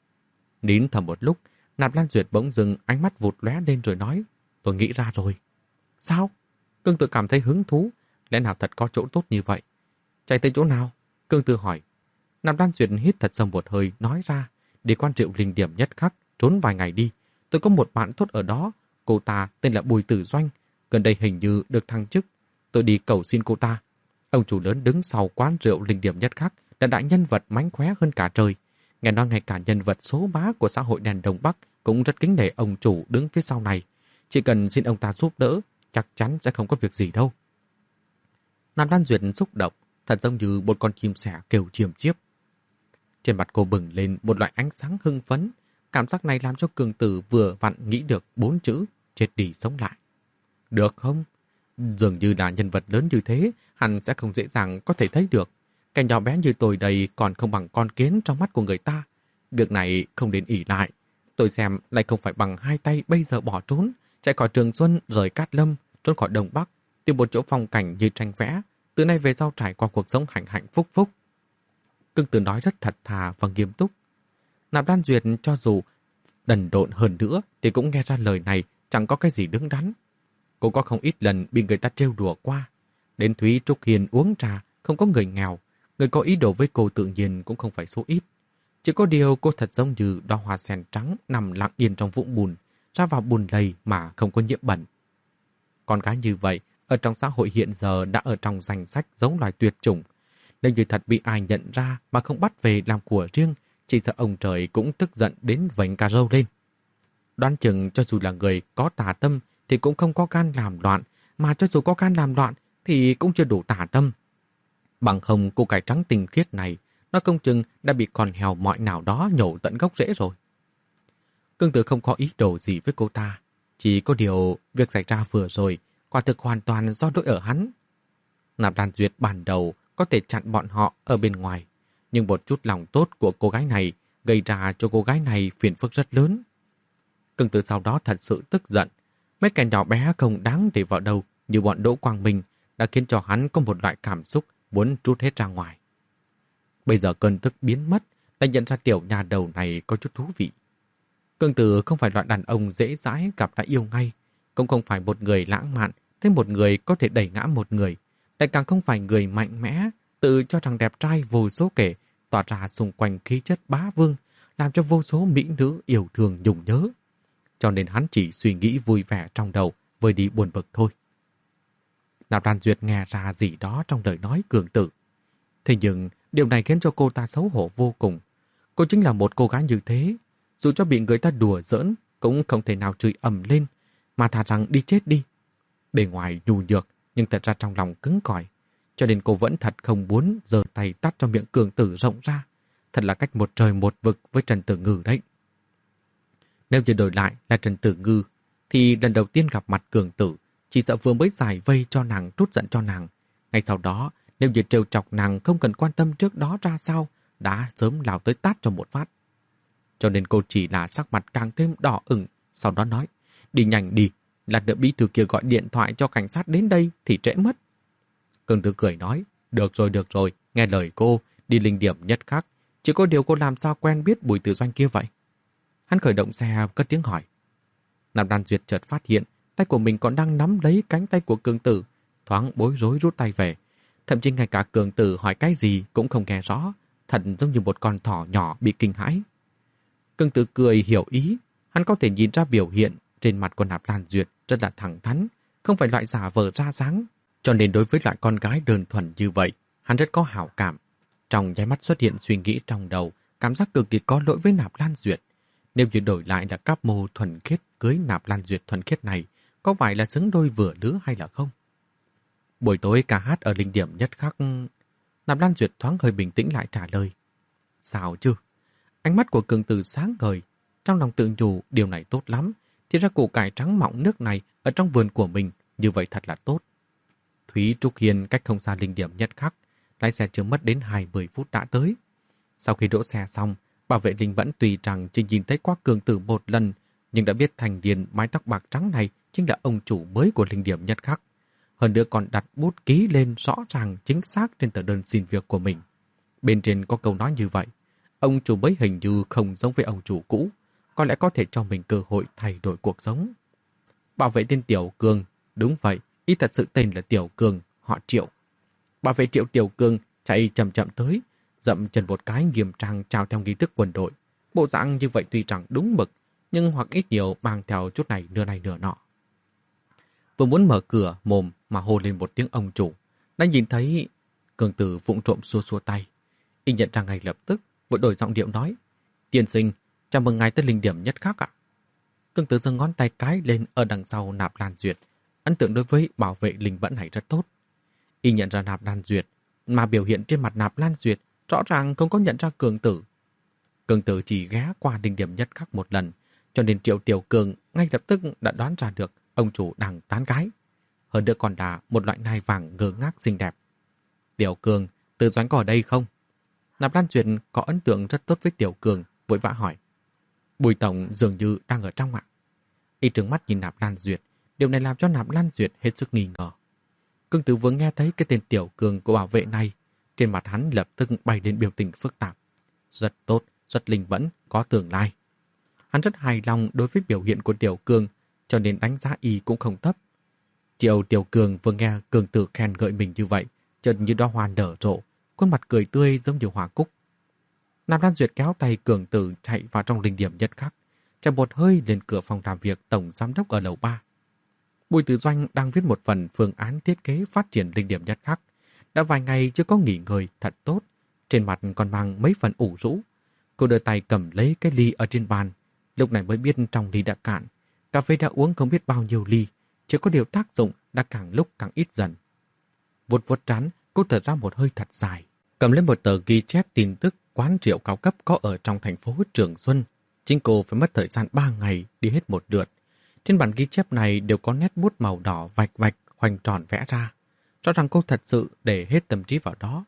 Nín thầm một lúc, Nạp Lan Duyệt bỗng dừng ánh mắt vụt lóe lên rồi nói, tôi nghĩ ra rồi. Sao? Cường Tử cảm thấy hứng thú, lẽ nào thật có chỗ tốt như vậy? Chạy tới chỗ nào? Cường Tử hỏi. Nạp Lan Duyệt hít thật sâu một hơi nói ra, đi quan triệu linh điểm nhất khắc, trốn vài ngày đi. Tôi có một bạn tốt ở đó, cô ta tên là Bùi Tử Doanh, gần đây hình như được thăng chức. Tôi đi cầu xin cô ta. Ông chủ lớn đứng sau quán rượu linh điểm nhất khắc là đại nhân vật mánh khóe hơn cả trời. Nghe nói ngay cả nhân vật số bá của xã hội đèn Đông Bắc cũng rất kính nể ông chủ đứng phía sau này. Chỉ cần xin ông ta giúp đỡ, chắc chắn sẽ không có việc gì đâu. Nạp Lan Duyệt xúc động, thật giống như một con chim sẻ kêu chiêm chiếp. Trên mặt cô bừng lên một loại ánh sáng hưng phấn. Cảm giác này làm cho Cường Tử vừa vặn nghĩ được bốn chữ chết đi sống lại. Được không? Dường như là nhân vật lớn như thế, hẳn sẽ không dễ dàng có thể thấy được. Cái nhỏ bé như tôi đây còn không bằng con kiến trong mắt của người ta. Việc này không đến ỷ lại. Tôi xem lại không phải bằng hai tay bây giờ bỏ trốn, chạy khỏi Trường Xuân rời Cát Lâm, trốn khỏi Đông Bắc, tìm một chỗ phong cảnh như tranh vẽ. Từ nay về sau trải qua cuộc sống hạnh hạnh phúc phúc. Cương Tử nói rất thật thà và nghiêm túc. Nạp Lan Duyệt cho dù đần độn hơn nữa thì cũng nghe ra lời này chẳng có cái gì đứng đắn. Cô có không ít lần bị người ta trêu đùa qua. Đến Thúy Trúc Hiền uống trà, không có người nghèo. Người có ý đồ với cô tự nhiên cũng không phải số ít. Chỉ có điều cô thật giống như đóa hoa sen trắng nằm lặng yên trong vũng bùn, ra vào bùn lầy mà không có nhiễm bẩn. Con gái như vậy, ở trong xã hội hiện giờ đã ở trong danh sách giống loài tuyệt chủng. Nếu như thật bị ai nhận ra mà không bắt về làm của riêng, chỉ sợ ông trời cũng tức giận đến vành cà râu lên. Đoán chừng cho dù là người có tà tâm thì cũng không có gan làm loạn, mà cho dù có gan làm loạn thì cũng chưa đủ tà tâm. Bằng không cô cải trắng tinh khiết này, nó công chừng đã bị con heo mọi nào đó nhổ tận gốc rễ rồi. Cương Tử không có ý đồ gì với cô ta, chỉ có điều việc xảy ra vừa rồi quả thực hoàn toàn do lỗi ở hắn. Nạp Lan Duyệt ban đầu có thể chặn bọn họ ở bên ngoài, nhưng một chút lòng tốt của cô gái này gây ra cho cô gái này phiền phức rất lớn. Cương Tử sau đó thật sự tức giận. Mấy kẻ nhỏ bé không đáng để vào đâu như bọn Đỗ Quang Minh đã khiến cho hắn có một loại cảm xúc muốn trút hết ra ngoài. Bây giờ cơn tức biến mất, đã nhận ra tiểu nhà đầu này có chút thú vị. Cương Tử không phải loại đàn ông dễ dãi gặp đã yêu ngay, cũng không phải một người lãng mạn, thêm một người có thể đẩy ngã một người, lại càng không phải người mạnh mẽ, tự cho rằng đẹp trai vô số kể, tỏa ra xung quanh khí chất bá vương, làm cho vô số mỹ nữ yêu thương nhung nhớ. Cho nên hắn chỉ suy nghĩ vui vẻ trong đầu, vơi đi buồn bực thôi. Nạp Lan Duyệt nghe ra gì đó trong lời nói Cường Tử. Thế nhưng điều này khiến cho cô ta xấu hổ vô cùng. Cô chính là một cô gái như thế, dù cho bị người ta đùa giỡn cũng không thể nào chửi ầm lên, mà thà rằng đi chết đi. Bề ngoài nhu nhược nhưng thật ra trong lòng cứng cỏi, cho nên cô vẫn thật không muốn giơ tay tát cho miệng Cường Tử rộng ra. Thật là cách một trời một vực với Trần Tử Ngư đấy. Nếu như đổi lại là Trần Tử Ngư, thì lần đầu tiên gặp mặt Cường Tử, chỉ sợ vừa mới giải vây cho nàng trút giận cho nàng. Ngay sau đó, nếu như trêu chọc nàng không cần quan tâm trước đó ra sao, đã sớm lao tới tát cho một phát. Cho nên cô chỉ là sắc mặt càng thêm đỏ ửng, sau đó nói, đi nhanh đi, là đợi bí thư kia gọi điện thoại cho cảnh sát đến đây thì trễ mất. Cường Tử cười nói, được rồi, được rồi, nghe lời cô, đi linh điểm nhất khắc. Chỉ có điều cô làm sao quen biết Bùi Tử Doanh kia vậy? Hắn khởi động xe, cất tiếng hỏi. Nạp Lan Duyệt chợt phát hiện, tay của mình còn đang nắm lấy cánh tay của Cường Tử, thoáng bối rối rút tay về. Thậm chí ngay cả Cường Tử hỏi cái gì cũng không nghe rõ, thật giống như một con thỏ nhỏ bị kinh hãi. Cường Tử cười hiểu ý, hắn có thể nhìn ra biểu hiện trên mặt của Nạp Lan Duyệt rất là thẳng thắn, không phải loại giả vờ ra dáng, cho nên đối với loại con gái đơn thuần như vậy, hắn rất có hảo cảm. Trong nháy mắt xuất hiện suy nghĩ trong đầu, cảm giác cực kỳ có lỗi với Nạp Lan Duyệt. Nếu như đổi lại là cáp mô thuần khiết cưới Nạp Lan Duyệt thuần khiết này, có phải là xứng đôi vừa lứa hay là không? Buổi tối ca hát ở linh điểm nhất khắc, Nạp Lan Duyệt thoáng hơi bình tĩnh lại trả lời. Sao chứ? Ánh mắt của Cường Tử sáng ngời, trong lòng tự nhủ điều này tốt lắm, thì ra củ cải trắng mọng nước này ở trong vườn của mình, như vậy thật là tốt. Thúy Trúc Hiên cách không xa linh điểm nhất khắc, lái xe chưa mất đến hai mươi phút đã tới. Sau khi đỗ xe xong, bảo vệ Linh vẫn tùy rằng chỉ nhìn thấy qua Cường Tử một lần, nhưng đã biết thành niên mái tóc bạc trắng này chính là ông chủ mới của linh điểm nhất khắc. Hơn nữa còn đặt bút ký lên rõ ràng chính xác trên tờ đơn xin việc của mình. Bên trên có câu nói như vậy, ông chủ mới hình như không giống với ông chủ cũ, có lẽ có thể cho mình cơ hội thay đổi cuộc sống. Bảo vệ tên Tiểu Cường, đúng vậy, ý thật sự tên là Tiểu Cường, họ Triệu. Bảo vệ Triệu Tiểu Cường chạy chậm chậm tới, dậm chân một cái nghiêm trang chào theo nghi thức quân đội. Bộ dạng như vậy tuy rằng đúng mực, nhưng hoặc ít nhiều mang theo chút này nửa này nửa nọ. Vừa muốn mở cửa mồm mà hô lên một tiếng ông chủ, đã nhìn thấy Cường Tử vụng trộm xua xua tay. Y nhận ra ngay lập tức, vội đổi giọng điệu nói: Tiên sinh, chào mừng ngài tới linh điểm nhất khắc ạ. Cường Tử giơ ngón tay cái lên ở đằng sau Nạp Lan Duyệt, ấn tượng đối với bảo vệ linh vẫn này rất tốt. Y nhận ra Nạp Lan Duyệt, mà biểu hiện trên mặt Nạp Lan Duyệt rõ ràng không có nhận ra Cường Tử. Cường Tử chỉ ghé qua linh điểm nhất khắc một lần, cho nên Triệu Tiểu Cường ngay lập tức đã đoán ra được ông chủ đang tán gái. Hơn nữa còn là một loại nai vàng ngơ ngác xinh đẹp. Tiểu Cường, Từ Doanh có ở đây không? Nạp Lan Duyệt có ấn tượng rất tốt với Tiểu Cường, vội vã hỏi. Bùi tổng dường như đang ở trong ạ. Y trừng mắt nhìn Nạp Lan Duyệt, điều này làm cho Nạp Lan Duyệt hết sức nghi ngờ. Cường Tử vừa nghe thấy cái tên Tiểu Cường của bảo vệ này, trên mặt hắn lập tức bay lên biểu tình phức tạp. Rất tốt, rất linh vẫn, có tương lai. Hắn rất hài lòng đối với biểu hiện của Tiểu Cường, cho nên đánh giá Y cũng không thấp. Triệu Tiểu Cường vừa nghe Cường Tử khen ngợi mình như vậy, chợt như đóa hoa nở rộ, khuôn mặt cười tươi giống như hoa cúc. Nạp Lan Duyệt kéo tay Cường Tử chạy vào trong linh điểm nhất khắc, chạy một hơi lên cửa phòng làm việc tổng giám đốc ở lầu ba. Bùi Tử Doanh đang viết một phần phương án thiết kế phát triển linh điểm nhất khắc. Đã vài ngày chưa có nghỉ ngơi thật tốt, trên mặt còn mang mấy phần ủ rũ. Cô đưa tay cầm lấy cái ly ở trên bàn, lúc này mới biết trong ly đã cạn. Cà phê đã uống không biết bao nhiêu ly, chỉ có điều tác dụng đã càng lúc càng ít dần. Vuốt vuốt trán, cô thở ra một hơi thật dài, cầm lên một tờ ghi chép tin tức quán rượu cao cấp có ở trong thành phố Trường Xuân. Chính cô phải mất thời gian ba ngày đi hết một lượt. Trên bản ghi chép này đều có nét bút màu đỏ vạch vạch khoanh tròn vẽ ra. Rõ ràng cô thật sự để hết tâm trí vào đó.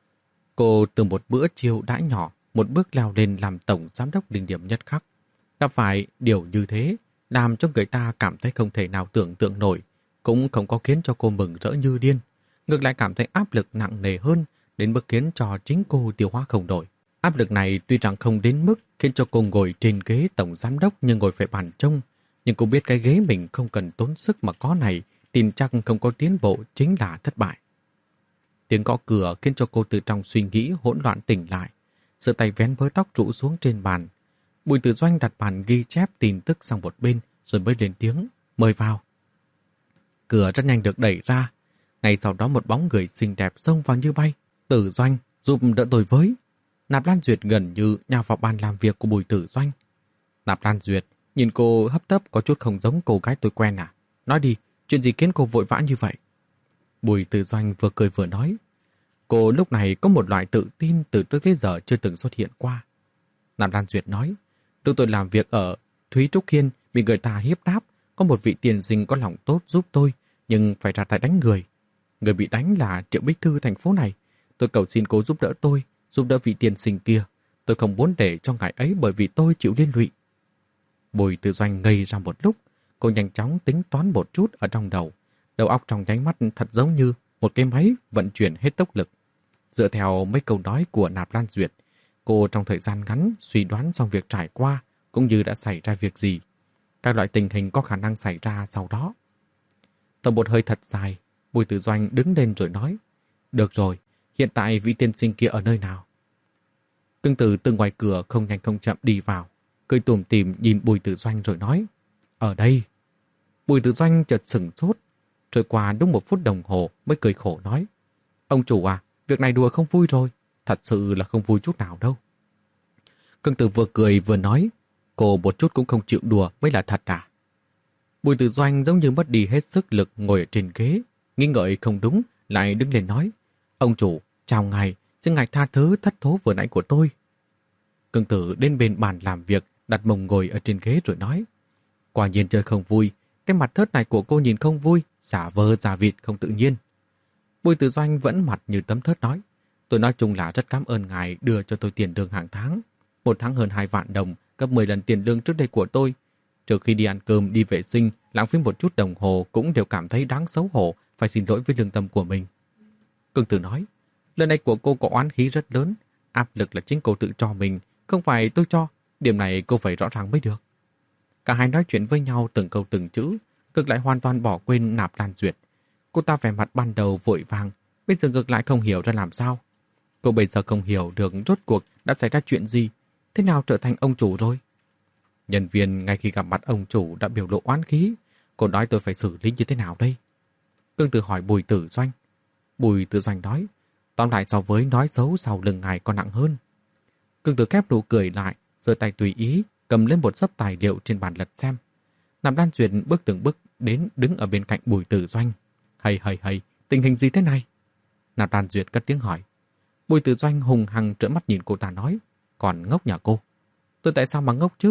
Cô từ một bữa chiều đã nhỏ, một bước leo lên làm tổng giám đốc linh điểm nhất khắc. Gặp phải điều như thế, làm cho người ta cảm thấy không thể nào tưởng tượng nổi, cũng không có khiến cho cô mừng rỡ như điên. Ngược lại cảm thấy áp lực nặng nề hơn, đến mức khiến cho chính cô tiêu hóa không nổi. Áp lực này tuy rằng không đến mức khiến cho cô ngồi trên ghế tổng giám đốc nhưng ngồi phải bàn trông, nhưng cô biết cái ghế mình không cần tốn sức mà có này, tin chắc không có tiến bộ chính là thất bại. Tiếng gõ cửa khiến cho cô từ trong suy nghĩ hỗn loạn tỉnh lại, sự tay vén với tóc rũ xuống trên bàn. Bùi Tử Doanh đặt bàn ghi chép tin tức sang một bên rồi mới lên tiếng, mời vào. Cửa rất nhanh được đẩy ra, ngay sau đó một bóng người xinh đẹp xông vào như bay. Tử Doanh, giúp đỡ tôi với. Nạp Lan Duyệt gần như nhào vào bàn làm việc của Bùi Tử Doanh. Nạp Lan Duyệt nhìn cô hấp tấp có chút không giống cô gái tôi quen à. Nói đi, chuyện gì khiến cô vội vã như vậy? Bùi Tử Doanh vừa cười vừa nói. Cô lúc này có một loại tự tin từ trước tới giờ chưa từng xuất hiện qua. Nạp Lan Duyệt nói, lúc tôi làm việc ở Thúy Trúc Hiên bị người ta hiếp đáp, có một vị tiền sinh có lòng tốt giúp tôi, nhưng phải ra tay đánh người. Người bị đánh là Triệu Bích Thư thành phố này. Tôi cầu xin cô giúp đỡ tôi, giúp đỡ vị tiền sinh kia. Tôi không muốn để cho ngài ấy bởi vì tôi chịu liên lụy. Bùi Tử Doanh ngây ra một lúc, cô nhanh chóng tính toán một chút ở trong đầu. Đầu óc trong nháy mắt thật giống như một cái máy vận chuyển hết tốc lực. Dựa theo mấy câu nói của Nạp Lan Duyệt, cô trong thời gian ngắn suy đoán xong việc trải qua cũng như đã xảy ra việc gì, các loại tình hình có khả năng xảy ra sau đó. Thở một hơi thật dài, Bùi Tử Doanh đứng lên rồi nói, được rồi, hiện tại vị tiên sinh kia ở nơi nào? Cưng Tử từ ngoài cửa không nhanh không chậm đi vào, cười tủm tỉm nhìn Bùi Tử Doanh rồi nói, ở đây. Bùi Tử Doanh chợt sửng sốt, trôi qua đúng một phút đồng hồ mới cười khổ nói, ông chủ à, việc này đùa không vui rồi, thật sự là không vui chút nào đâu. Cưng Tử vừa cười vừa nói, cô một chút cũng không chịu đùa mới là thật à? Bùi Tử Doanh giống như mất đi hết sức lực ngồi ở trên ghế, nghi ngợi không đúng, lại đứng lên nói, ông chủ, Chào ngài, xin ngài tha thứ thất thố vừa nãy của tôi. Cương Tử đến bên bàn làm việc, đặt mông ngồi ở trên ghế rồi nói. Quả nhiên chơi không vui, cái mặt thớt này của cô nhìn không vui, giả vờ giả vịt không tự nhiên. Bùi Tử Doanh vẫn mặt như tấm thớt nói. Tôi nói chung là rất cảm ơn ngài đưa cho tôi tiền lương hàng tháng. Một tháng hơn hai vạn đồng, gấp mười lần tiền lương trước đây của tôi. Trước khi đi ăn cơm, đi vệ sinh, lãng phí một chút đồng hồ cũng đều cảm thấy đáng xấu hổ, phải xin lỗi với lương tâm của mình. Cương Tử nói, lần này của cô có oán khí rất lớn, áp lực là chính cô tự cho mình, không phải tôi cho, điểm này cô phải rõ ràng mới được. Cả hai nói chuyện với nhau từng câu từng chữ, Cực lại hoàn toàn bỏ quên Nạp Lan Duyệt. Cô ta vẻ mặt ban đầu vội vàng, bây giờ ngược lại không hiểu ra làm sao. Cô bây giờ không hiểu được rốt cuộc đã xảy ra chuyện gì, thế nào trở thành ông chủ rồi. Nhân viên ngay khi gặp mặt ông chủ đã biểu lộ oán khí, cô nói tôi phải xử lý như thế nào đây? Cương Tử hỏi Bùi Tử Doanh. Bùi Tử Doanh nói, tóm lại so với nói xấu sau lưng ngài còn nặng hơn. Cương Tử khép nụ cười lại, giơ tay tùy ý, cầm lên một xấp tài liệu trên bàn lật xem. Nạp Lan Duyệt bước từng bước đến đứng ở bên cạnh Bùi Tử Doanh. Hay hay hay, tình hình gì thế này? Nạp Lan Duyệt cất tiếng hỏi. Bùi Tử Doanh hùng hăng trợn mắt nhìn cô ta nói, còn ngốc nhà cô. Tôi tại sao mà ngốc chứ?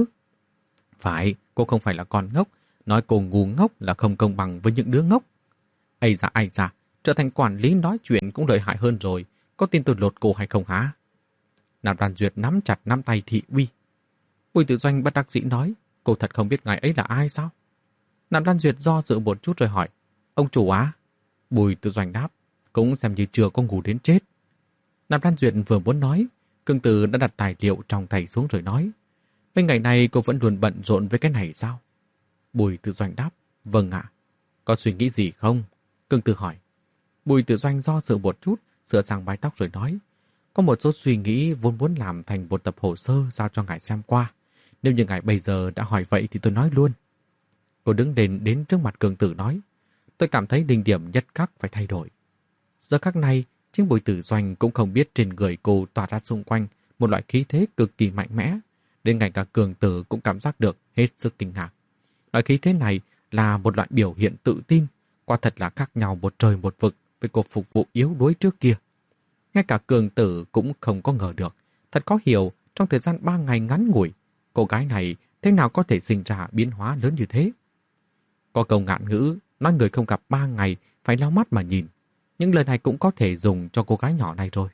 Phải, cô không phải là con ngốc, nói cô ngu ngốc là không công bằng với những đứa ngốc. Ây da ai da, trở thành quản lý nói chuyện cũng lợi hại hơn rồi, có tin tôi lột cô hay không hả? Nạp Lan Duyệt nắm chặt nắm tay thị uy. Bùi Tử Doanh bất đắc dĩ nói, cô thật không biết ngài ấy là ai sao? Nạp Lan Duyệt do dự một chút rồi hỏi, ông chủ á? Bùi Tử Doanh đáp, cũng xem như chưa có ngủ đến chết. Nạp Lan Duyệt vừa muốn nói, Cương Tử đã đặt tài liệu trong tay xuống rồi nói, mấy ngày nay cô vẫn luôn bận rộn với cái này sao? Bùi Tử Doanh đáp, vâng ạ. Có suy nghĩ gì không? Cương Tử hỏi. Bùi Tử Doanh do dự một chút, sửa sang mái tóc rồi nói, có một số suy nghĩ vốn muốn làm thành một tập hồ sơ giao cho ngài xem qua. Nếu như ngài bây giờ đã hỏi vậy thì tôi nói luôn. Cô đứng lên đến trước mặt Cương Tử nói, tôi cảm thấy đỉnh điểm nhất khắc phải thay đổi. Giờ khắc này, chính Bùi Tử Doanh cũng không biết trên người cô tỏa ra xung quanh một loại khí thế cực kỳ mạnh mẽ, đến ngay cả Cương Tử cũng cảm giác được hết sức kinh ngạc. Loại khí thế này là một loại biểu hiện tự tin, quả thật là khác nhau một trời một vực với cô phục vụ yếu đuối trước kia. Ngay cả Cương Tử cũng không có ngờ được, thật khó hiểu trong thời gian ba ngày ngắn ngủi, cô gái này thế nào có thể sinh ra biến hóa lớn như thế. Có câu ngạn ngữ, nói người không gặp ba ngày phải lau mắt mà nhìn. Những lời này cũng có thể dùng cho cô gái nhỏ này rồi.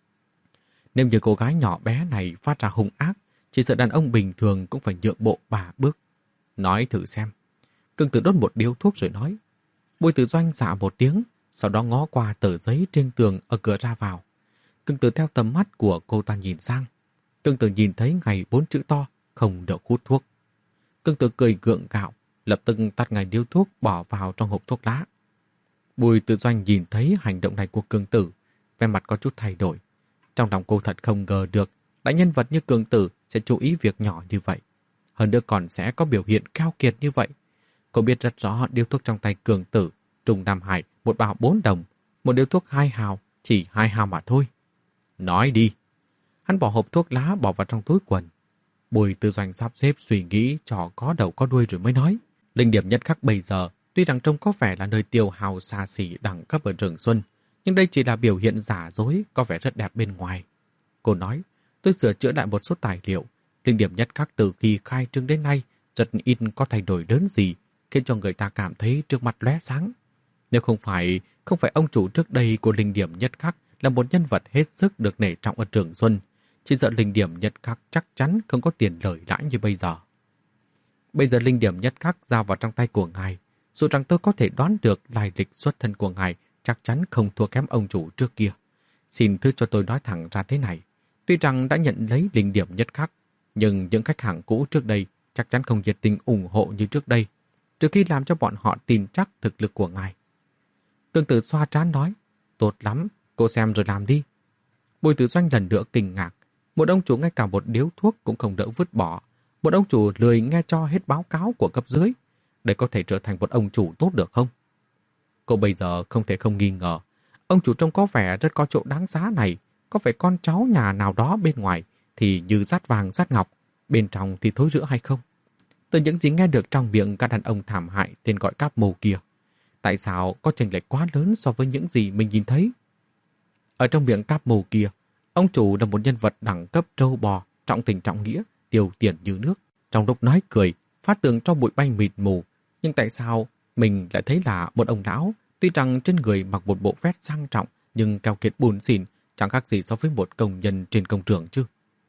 Nếu như cô gái nhỏ bé này phát ra hung ác, chỉ sợ đàn ông bình thường cũng phải nhượng bộ ba bước. Nói thử xem. Cương Tử đốt một điếu thuốc rồi nói. Bùi Tử Doanh dạ một tiếng, sau đó ngó qua tờ giấy trên tường ở cửa ra vào. Cương Tử theo tầm mắt của cô ta nhìn sang. Cương Tử nhìn thấy ngày bốn chữ to, không được hút thuốc. Cương Tử cười gượng gạo, lập tức tắt ngay điếu thuốc bỏ vào trong hộp thuốc lá. Bùi Tử Doanh nhìn thấy hành động này của Cương Tử, vẻ mặt có chút thay đổi. Trong lòng cô thật không ngờ được đại nhân vật như Cương Tử sẽ chú ý việc nhỏ như vậy. Hơn nữa còn sẽ có biểu hiện keo kiệt như vậy. Cô biết rất rõ điếu thuốc trong tay Cương Tử, Trung Nam Hải một bao bốn đồng, một điếu thuốc hai hào, chỉ hai hào mà thôi. Nói đi. Hắn bỏ hộp thuốc lá bỏ vào trong túi quần. Bùi Tử Doanh sắp xếp suy nghĩ cho có đầu có đuôi rồi mới nói. Linh điểm nhất khắc bây giờ, tuy rằng trông có vẻ là nơi tiêu hào xa xỉ đẳng cấp ở Rừng Xuân, nhưng đây chỉ là biểu hiện giả dối, có vẻ rất đẹp bên ngoài. Cô nói, tôi sửa chữa lại một số tài liệu. Linh điểm nhất khắc từ khi khai trương đến nay, rất ít có thay đổi lớn gì, khiến cho người ta cảm thấy trước mặt lóe sáng. Nếu không phải, không phải ông chủ trước đây của Linh điểm nhất khắc là một nhân vật hết sức được nể trọng ở Rừng Xuân, chỉ sợ Linh điểm nhất khắc chắc chắn không có tiền lời lãi như bây giờ. Bây giờ Linh điểm nhất khắc giao vào trong tay của ngài, dù rằng tôi có thể đoán được lai lịch xuất thân của ngài chắc chắn không thua kém ông chủ trước kia. Xin thứ cho tôi nói thẳng ra thế này, tuy rằng đã nhận lấy Linh điểm nhất khắc, nhưng những khách hàng cũ trước đây chắc chắn không nhiệt tình ủng hộ như trước đây, trừ khi làm cho bọn họ tin chắc thực lực của ngài. Cương Tử xoa trán nói, tốt lắm, cô xem rồi làm đi. Bùi Tử Doanh lần nữa kinh ngạc, một ông chủ ngay cả một điếu thuốc cũng không đỡ vứt bỏ, một ông chủ lười nghe cho hết báo cáo của cấp dưới, để có thể trở thành một ông chủ tốt được không? Cô bây giờ không thể không nghi ngờ, ông chủ trông có vẻ rất có chỗ đáng giá này, có phải con cháu nhà nào đó bên ngoài thì như rát vàng rát ngọc, bên trong thì thối rữa hay không? Từ những gì nghe được trong miệng các đàn ông thảm hại tên gọi cáp mồ kia, tại sao có chênh lệch quá lớn so với những gì mình nhìn thấy? Ở trong miệng cáp mồ kia, ông chủ là một nhân vật đẳng cấp trâu bò, trọng tình trọng nghĩa, tiêu tiền như nước. Trong lúc nói cười, phát tường cho bụi bay mịt mù. Nhưng tại sao mình lại thấy là một ông lão, tuy rằng trên người mặc một bộ vest sang trọng nhưng keo kiệt bùn xỉn, chẳng khác gì so với một công nhân trên công trường chứ.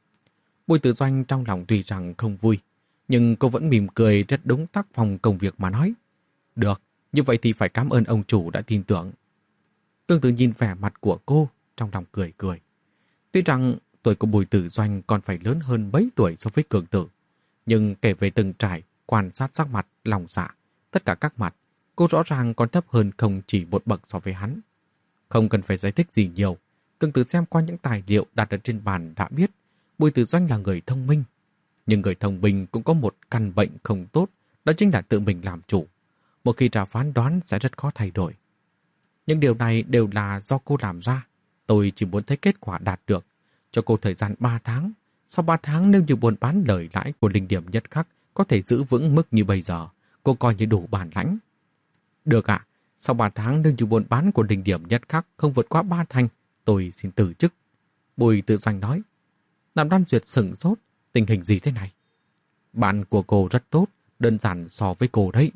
Bùi Tử Doanh trong lòng tuy rằng không vui, nhưng cô vẫn mỉm cười rất đúng tác phong công việc mà nói. Được, như vậy thì phải cảm ơn ông chủ đã tin tưởng. Tương tự nhìn vẻ mặt của cô, trong lòng cười cười. Tuy rằng tuổi của Bùi Tử Doanh còn phải lớn hơn mấy tuổi so với Cường Tử, nhưng kể về từng trải, quan sát sắc mặt, lòng dạ, tất cả các mặt, cô rõ ràng còn thấp hơn không chỉ một bậc so với hắn. Không cần phải giải thích gì nhiều, Cường Tử xem qua những tài liệu đặt ở trên bàn đã biết Bùi Tử Doanh là người thông minh. Nhưng người thông minh cũng có một căn bệnh không tốt, đó chính là tự mình làm chủ. Một khi ra phán đoán sẽ rất khó thay đổi. Nhưng điều này đều là do cô làm ra. Tôi chỉ muốn thấy kết quả đạt được. Cho cô thời gian ba tháng. Sau ba tháng nếu như buôn bán lời lãi của linh điểm nhất khắc có thể giữ vững mức như bây giờ, cô coi như đủ bản lãnh. Được ạ, sau ba tháng nếu như buôn bán của linh điểm nhất khắc không vượt qua ba thành, tôi xin từ chức. Bùi Tử Doanh nói. Nam Đan Duyệt sửng sốt, tình hình gì thế này? Bạn của cô rất tốt, đơn giản so với cô đấy.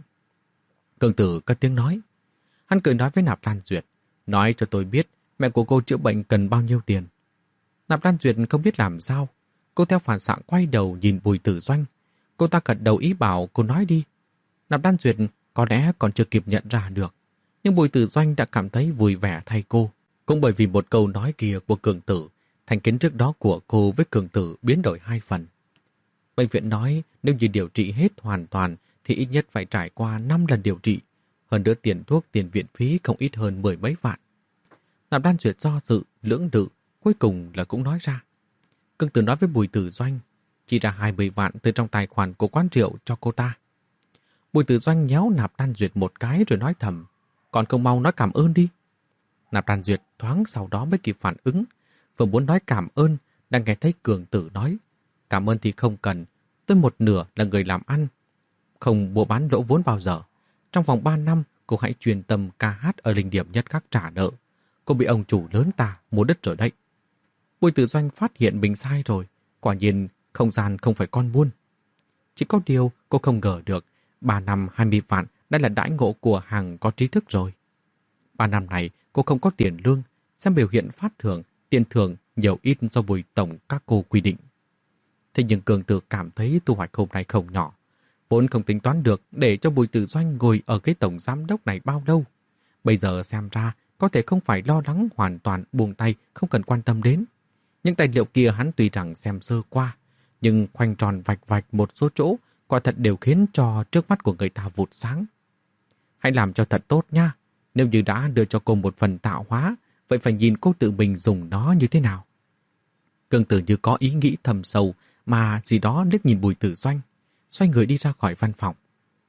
Cường Tử cất tiếng nói. Hắn cười nói với Nạp Lan Duyệt, nói cho tôi biết mẹ của cô chữa bệnh cần bao nhiêu tiền. Nạp Lan Duyệt không biết làm sao. Cô theo phản xạ quay đầu nhìn Bùi Tử Doanh. Cô ta gật đầu ý bảo cô nói đi. Nạp Lan Duyệt có lẽ còn chưa kịp nhận ra được. Nhưng Bùi Tử Doanh đã cảm thấy vui vẻ thay cô. Cũng bởi vì một câu nói kia của Cường Tử, thành kiến trước đó của cô với Cường Tử biến đổi hai phần. Bệnh viện nói nếu như điều trị hết hoàn toàn thì ít nhất phải trải qua năm lần điều trị. Hơn nữa tiền thuốc, tiền viện phí không ít hơn mười mấy vạn. Nạp Lan Duyệt do dự, lưỡng lự, cuối cùng là cũng nói ra. Cường Tử nói với Bùi Tử Doanh, chỉ ra hai mươi vạn từ trong tài khoản của quán rượu cho cô ta. Bùi Tử Doanh nhéo Nạp Lan Duyệt một cái rồi nói thầm, còn không mau nói cảm ơn đi. Nạp Lan Duyệt thoáng sau đó mới kịp phản ứng, vừa muốn nói cảm ơn, đang nghe thấy Cường Tử nói, cảm ơn thì không cần, tôi một nửa là người làm ăn, không mua bán lỗ vốn bao giờ. Trong vòng ba năm, cô hãy truyền tâm ca hát ở linh điểm nhất khắc trả nợ. Cô bị ông chủ lớn ta mua đất rồi đấy. Bùi Tử Doanh phát hiện mình sai rồi, quả nhiên không gian không phải con buôn. Chỉ có điều cô không ngờ được, ba năm hai mươi vạn đã là đãi ngộ của hàng có trí thức rồi. Ba năm này cô không có tiền lương, xem biểu hiện phát thưởng, tiền thưởng nhiều ít do Bùi tổng các cô quy định. Thế nhưng Cường Tử cảm thấy thu hoạch hôm nay không nhỏ, vốn không tính toán được để cho Bùi Tử Doanh ngồi ở cái tổng giám đốc này bao lâu. Bây giờ xem ra có thể không phải lo lắng hoàn toàn buông tay, không cần quan tâm đến. Những tài liệu kia hắn tuy rằng xem sơ qua, nhưng khoanh tròn vạch vạch một số chỗ quả thật đều khiến cho trước mắt của người ta vụt sáng. Hãy làm cho thật tốt nha. Nếu như đã đưa cho cô một phần tạo hóa, vậy phải nhìn cô tự mình dùng nó như thế nào. Cường Tử như có ý nghĩ thầm sâu mà gì đó liếc nhìn Bùi Tử Doanh, xoay người đi ra khỏi văn phòng.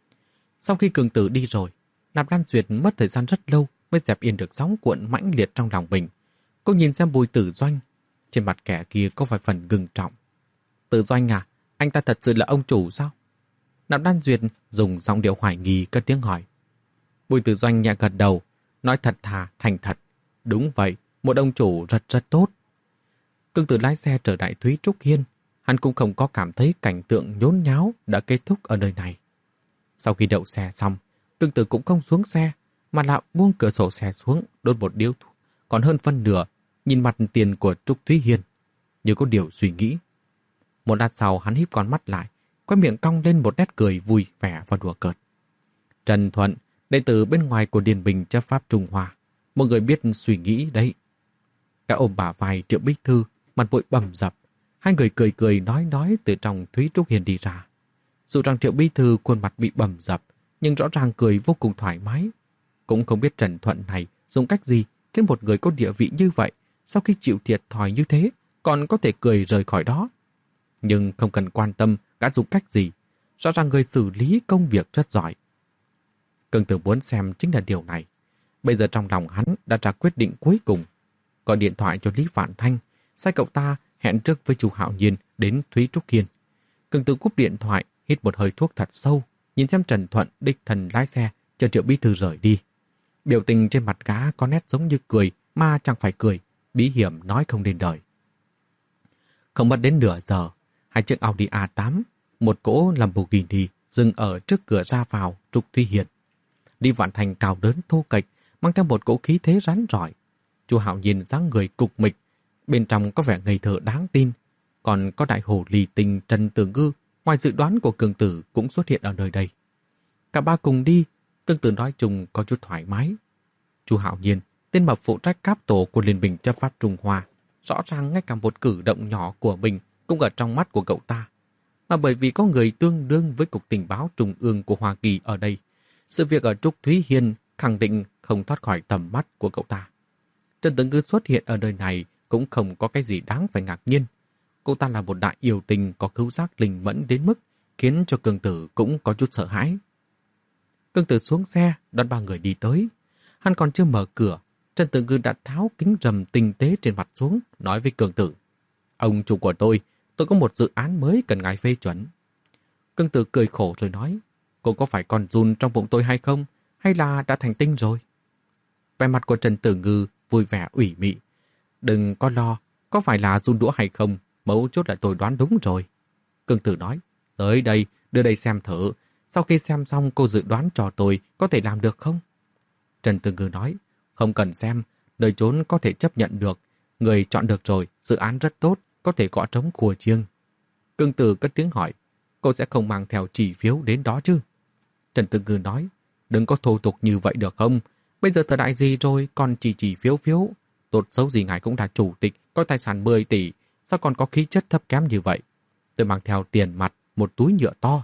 Sau khi Cường Tử đi rồi, Nạp Lan Duyệt mất thời gian rất lâu mới dẹp yên được sóng cuộn mãnh liệt trong lòng mình. Cô nhìn xem Bùi Tử Doanh, trên mặt kẻ kia có vài phần ngưng trọng. Tử Doanh à, anh ta thật sự là ông chủ sao? Nạp Lan Duyệt dùng giọng điệu hoài nghi cất tiếng hỏi. Bùi Tử Doanh nhẹ gật đầu, nói thật thà, thành thật. Đúng vậy, một ông chủ rất rất tốt. Cường Tử lái xe trở lại Thúy Trúc Hiên, hắn cũng không có cảm thấy cảnh tượng nhốn nháo đã kết thúc ở nơi này. Sau khi đậu xe xong, Cường Tử cũng không xuống xe, mà là buông cửa sổ xe xuống, đốt một điếu thuốc, còn hơn phân nửa, nhìn mặt tiền của Trúc Thúy Hiên, như có điều suy nghĩ. Một lát sau hắn híp con mắt lại, quay miệng cong lên một nét cười vui vẻ và đùa cợt. Trần Thuận, đệ tử bên ngoài của Điền Bình chấp pháp Trung Hoa, một người biết suy nghĩ đấy. Cả ôm bả vai Triệu Bích Thư, mặt vội bầm dập, hai người cười cười nói nói từ trong Thúy Trúc Hiên đi ra. Dù rằng Triệu Bích Thư khuôn mặt bị bầm dập, nhưng rõ ràng cười vô cùng thoải mái. Cũng không biết Trần Thuận này dùng cách gì khiến một người có địa vị như vậy, sau khi chịu thiệt thòi như thế, còn có thể cười rời khỏi đó. Nhưng không cần quan tâm gã dùng cách gì, rõ ràng người xử lý công việc rất giỏi. Cường Tử muốn xem chính là điều này. Bây giờ trong lòng hắn đã ra quyết định cuối cùng. Gọi điện thoại cho Lý Vạn Thanh, sai cậu ta hẹn trước với chú Hạo Nhiên đến Thúy Trúc Hiên. Cường Tử cúp điện thoại, hít một hơi thuốc thật sâu, nhìn xem Trần Thuận đích thân lái xe chờ Triệu Bí Thư rời đi. Biểu tình trên mặt gã có nét giống như cười mà chẳng phải cười, bí hiểm nói không nên lời. Không mất đến nửa giờ, hai chiếc Audi a tám, một cỗ Lamborghini dừng ở trước cửa ra vào Trúc Thúy Hiền. Lý Vạn Thành cao lớn thô kệch, mang theo một cỗ khí thế rắn rỏi. Chu Hạo nhìn dáng người cục mịch, bên trong có vẻ ngây thơ đáng tin. Còn có đại hồ ly tinh Trần Tử Ngư, ngoài dự đoán của Cường Tử cũng xuất hiện ở nơi đây. Cả ba cùng đi, Cường Tử nói chung có chút thoải mái. Chu Hạo Nhiên, tên mập phụ trách cáp tổ của Liên minh chấp pháp Trung Hoa, rõ ràng ngay cả một cử động nhỏ của mình cũng ở trong mắt của cậu ta. Mà bởi vì có người tương đương với Cục Tình báo Trung ương của Hoa Kỳ ở đây, sự việc ở Trúc Thúy Hiên khẳng định không thoát khỏi tầm mắt của cậu ta. Trần Tử Ngư xuất hiện ở nơi này cũng không có cái gì đáng phải ngạc nhiên. Cô ta là một đại yêu tình có khứu giác linh mẫn đến mức khiến cho Cường Tử cũng có chút sợ hãi. Cường Tử xuống xe, đón ba người đi tới. Hắn còn chưa mở cửa, Trần Tử Ngư đã tháo kính rầm tinh tế trên mặt xuống, nói với Cường Tử: "Ông chủ của tôi, tôi có một dự án mới cần ngài phê chuẩn." Cường Tử cười khổ rồi nói: "Cô có phải còn run trong bụng tôi hay không? Hay là đã thành tinh rồi?" Vẻ mặt của Trần Tử Ngư vui vẻ ủy mị: "Đừng có lo, có phải là run đũa hay không, mấu chốt là tôi đoán đúng rồi." Cường Tử nói: "Tới đây, đưa đây xem thử. Sau khi xem xong cô dự đoán cho tôi có thể làm được không?" Trần Tử Ngư nói: "Không cần xem, nơi trốn có thể chấp nhận được. Người chọn được rồi, dự án rất tốt, có thể gõ trống khua chiêng." Cường Tử cất tiếng hỏi: "Cô sẽ không mang theo chỉ phiếu đến đó chứ?" Trần Tử Ngư nói: "Đừng có thô tục như vậy được không? Bây giờ thời đại gì rồi còn chỉ chỉ phiếu phiếu. Tốt xấu gì ngài cũng là chủ tịch, có tài sản mười tỷ, sao còn có khí chất thấp kém như vậy? Tôi mang theo tiền mặt, một túi nhựa to."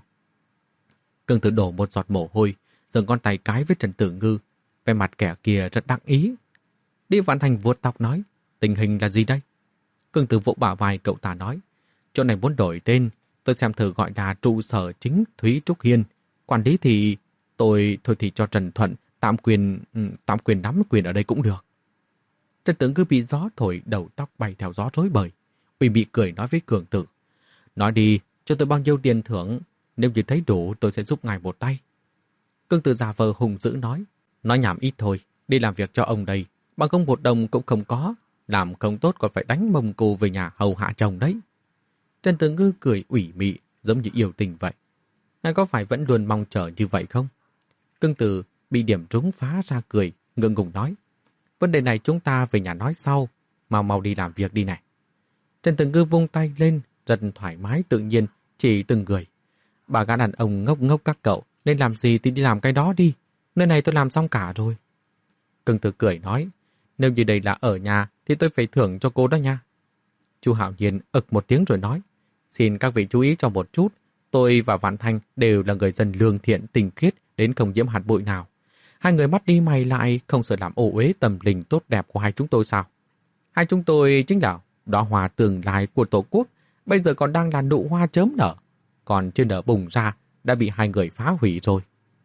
Cường Tử đổ một giọt mồ hôi, giơ ngón tay cái với Trần Tử Ngư. Vẻ mặt kẻ kia rất đắc ý. Lý Vạn Thành vuốt tóc nói: "Tình hình là gì đây?" Cường Tử vỗ bả vai cậu ta nói: "Chỗ này muốn đổi tên, tôi xem thử gọi là trụ sở chính Thúy Trúc Hiên. Quản lý thì tôi thôi thì cho Trần Thuận tạm quyền tạm quyền nắm quyền ở đây cũng được." Trần Tử Ngư bị gió thổi đầu tóc bay theo gió rối bời. Uy bị cười nói với Cường Tử: "Nói đi, cho tôi bao nhiêu tiền thưởng, nếu như thấy đủ tôi sẽ giúp ngài một tay." Cường Tử giả vờ hùng dữ nói: "Nói nhảm ít thôi, đi làm việc cho ông đây, bằng không một đồng cũng không có, làm không tốt còn phải đánh mông cô về nhà hầu hạ chồng đấy." Trần Tử Ngư cười ủy mị, giống như yêu tình vậy. "Ngài có phải vẫn luôn mong chờ như vậy không?" Cường Tử bị điểm trúng phá ra cười, ngượng ngùng nói: "Vấn đề này chúng ta về nhà nói sau, mau mau đi làm việc đi này." Trần Tử Ngư vung tay lên, rất thoải mái tự nhiên, chỉ từng người: "Bà gã đàn ông ngốc ngốc các cậu, nên làm gì thì đi làm cái đó đi, nơi này tôi làm xong cả rồi." Cường Tử cười nói: "Nếu như đây là ở nhà thì tôi phải thưởng cho cô đó nha." Chu Hạo Nhiên ực một tiếng rồi nói: "Xin các vị chú ý cho một chút, tôi và Vạn Thanh đều là người dân lương thiện tình khiết đến không nhiễm hạt bụi nào. Hai người mắt đi mày lại không sợ làm ô uế tâm linh tốt đẹp của hai chúng tôi sao? Hai chúng tôi chính là đóa hoa tương lai của Tổ quốc, bây giờ còn đang là nụ hoa chớm nở, còn chưa nở bùng ra đã bị hai người phá hủy rồi."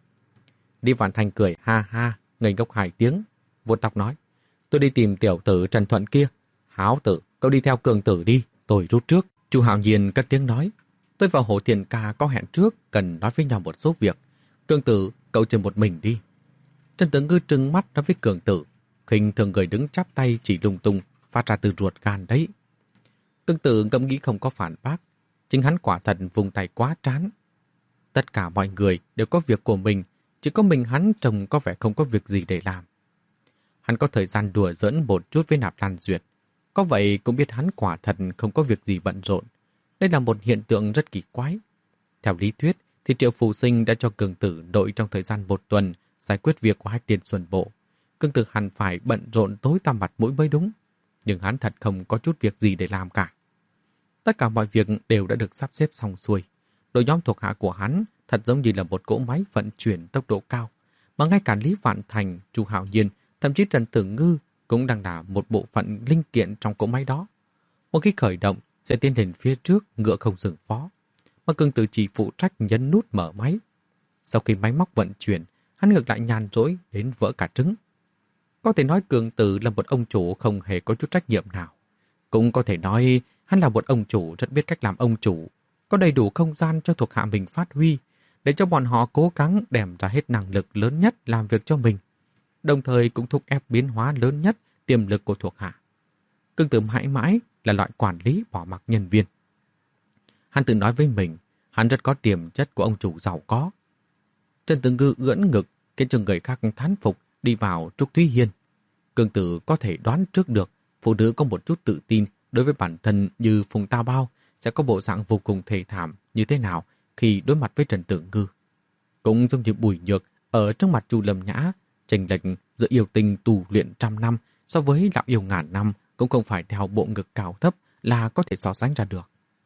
Lý Vạn Thanh cười ha ha, ngây ngốc hai tiếng, vuốt tóc nói: "Tôi đi tìm tiểu tử Trần Thuận kia. Háo tử, cậu đi theo Cường Tử đi, tôi rút trước." Chu Hạo Nhiên cất tiếng nói: "Tôi và Hồ Thiền Ca có hẹn trước, cần nói với nhau một số việc. Cường Tử, cậu chơi một mình đi." Trần Tử Ngư trừng mắt nói với Cường Tử, khinh thường người đứng chắp tay chỉ lung tung, phát ra từ ruột gan đấy. Cường Tử ngẫm nghĩ không có phản bác, chính hắn quả thật vùng tay quá trán. Tất cả mọi người đều có việc của mình, chỉ có mình hắn trông có vẻ không có việc gì để làm. Hắn có thời gian đùa giỡn một chút với Nạp Lan Duyệt, có vậy cũng biết hắn quả thật không có việc gì bận rộn. Đây là một hiện tượng rất kỳ quái. Theo lý thuyết thì Triệu Phù Sinh đã cho Cường Tử đội trong thời gian một tuần giải quyết việc của Hách Liên Xuân Bộ. Cường Tử hẳn phải bận rộn tối tăm mặt mũi mới đúng, nhưng hắn thật không có chút việc gì để làm cả. Tất cả mọi việc đều đã được sắp xếp xong xuôi. Đội nhóm thuộc hạ của hắn thật giống như là một cỗ máy vận chuyển tốc độ cao, mà ngay cả Lý Vạn Thành, Chu Hạo Nhiên, thậm chí Trần Tử Ngư cũng đang là một bộ phận linh kiện trong cỗ máy đó. Một khi khởi động sẽ tiến lên phía trước, ngựa không dừng phó, mà Cường Tử chỉ phụ trách nhấn nút mở máy. Sau khi máy móc vận chuyển, hắn ngược lại nhàn rỗi đến vỡ cả trứng. Có thể nói Cường Tử là một ông chủ không hề có chút trách nhiệm nào. Cũng có thể nói hắn là một ông chủ rất biết cách làm ông chủ, có đầy đủ không gian cho thuộc hạ mình phát huy, để cho bọn họ cố gắng đem ra hết năng lực lớn nhất làm việc cho mình, đồng thời cũng thúc ép biến hóa lớn nhất tiềm lực của thuộc hạ. Cương Tử mãi mãi là loại quản lý bỏ mặc nhân viên. Hắn tự nói với mình, hắn rất có tiềm chất của ông chủ giàu có. Trần Tử Ngư ưỡn ngực, khiến cho người khác thán phục đi vào Trúc Thúy Hiên. Cương Tử có thể đoán trước được phụ nữ có một chút tự tin đối với bản thân như Phùng Tao Bao sẽ có bộ dạng vô cùng thê thảm như thế nào khi đối mặt với Trần Tử Ngư. Cũng giống như Bùi Nhược ở trước mặt Chu Lâm Nhã, chênh lệch giữa yêu tình tù luyện trăm năm so với lão yêu ngàn năm cũng không phải theo bộ ngực cao thấp là có thể so sánh ra được.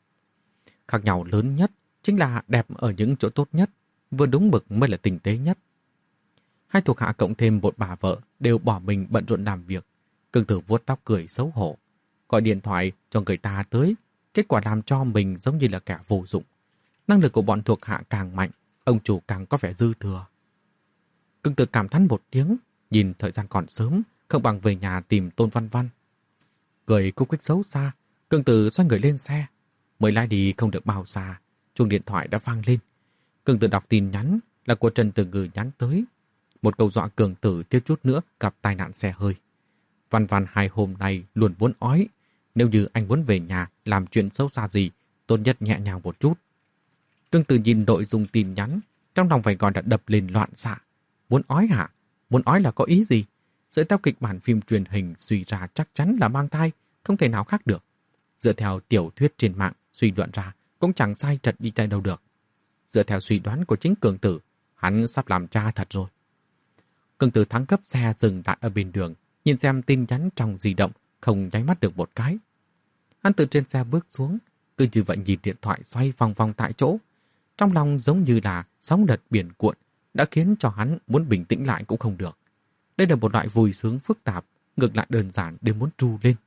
Khác nhau lớn nhất chính là đẹp ở những chỗ tốt nhất, vừa đúng mực mới là tinh tế nhất. Hai thuộc hạ cộng thêm một bà vợ đều bỏ mình bận rộn làm việc. Cương Tử vuốt tóc cười xấu hổ, gọi điện thoại cho người ta tới, kết quả làm cho mình giống như là kẻ vô dụng. Năng lực của bọn thuộc hạ càng mạnh, ông chủ càng có vẻ dư thừa. Cương Tử cảm thán một tiếng, nhìn thời gian còn sớm, không bằng về nhà tìm Tôn Văn Văn. Cười cúc quích xấu xa, Cương Tử xoay người lên xe. Mới lái đi không được bao xa, chuông điện thoại đã vang lên. Cương Tử đọc tin nhắn là của Trần Tử Ngư nhắn tới. Một câu dọa Cương Tử thiếu chút nữa gặp tai nạn xe hơi. Văn Văn hai hôm nay luôn muốn ói. Nếu như anh muốn về nhà làm chuyện xấu xa gì, tốt nhất nhẹ nhàng một chút. Cương Tử nhìn nội dung tin nhắn, trong lòng phải gọi đã đập lên loạn xạ. Muốn ói hả? Muốn ói là có ý gì? Dựa theo kịch bản phim truyền hình suy ra chắc chắn là mang thai, không thể nào khác được. Dựa theo tiểu thuyết trên mạng suy luận ra cũng chẳng sai trật đi tay đâu được. Dựa theo suy đoán của chính Cương Tử, hắn sắp làm cha thật rồi. Cương Tử thắng cấp xe dừng lại ở bên đường, nhìn xem tin nhắn trong di động, không nháy mắt được một cái. Hắn từ trên xe bước xuống, cứ như vậy nhìn điện thoại xoay vòng vòng tại chỗ. Trong lòng giống như là sóng đợt biển cuộn, đã khiến cho hắn muốn bình tĩnh lại cũng không được. Đây là một loại vui sướng phức tạp, ngược lại đơn giản để muốn tru lên.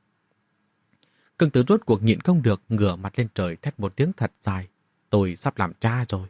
Cương Tử rốt cuộc nhịn không được, ngửa mặt lên trời thét một tiếng thật dài. Tôi sắp làm cha rồi.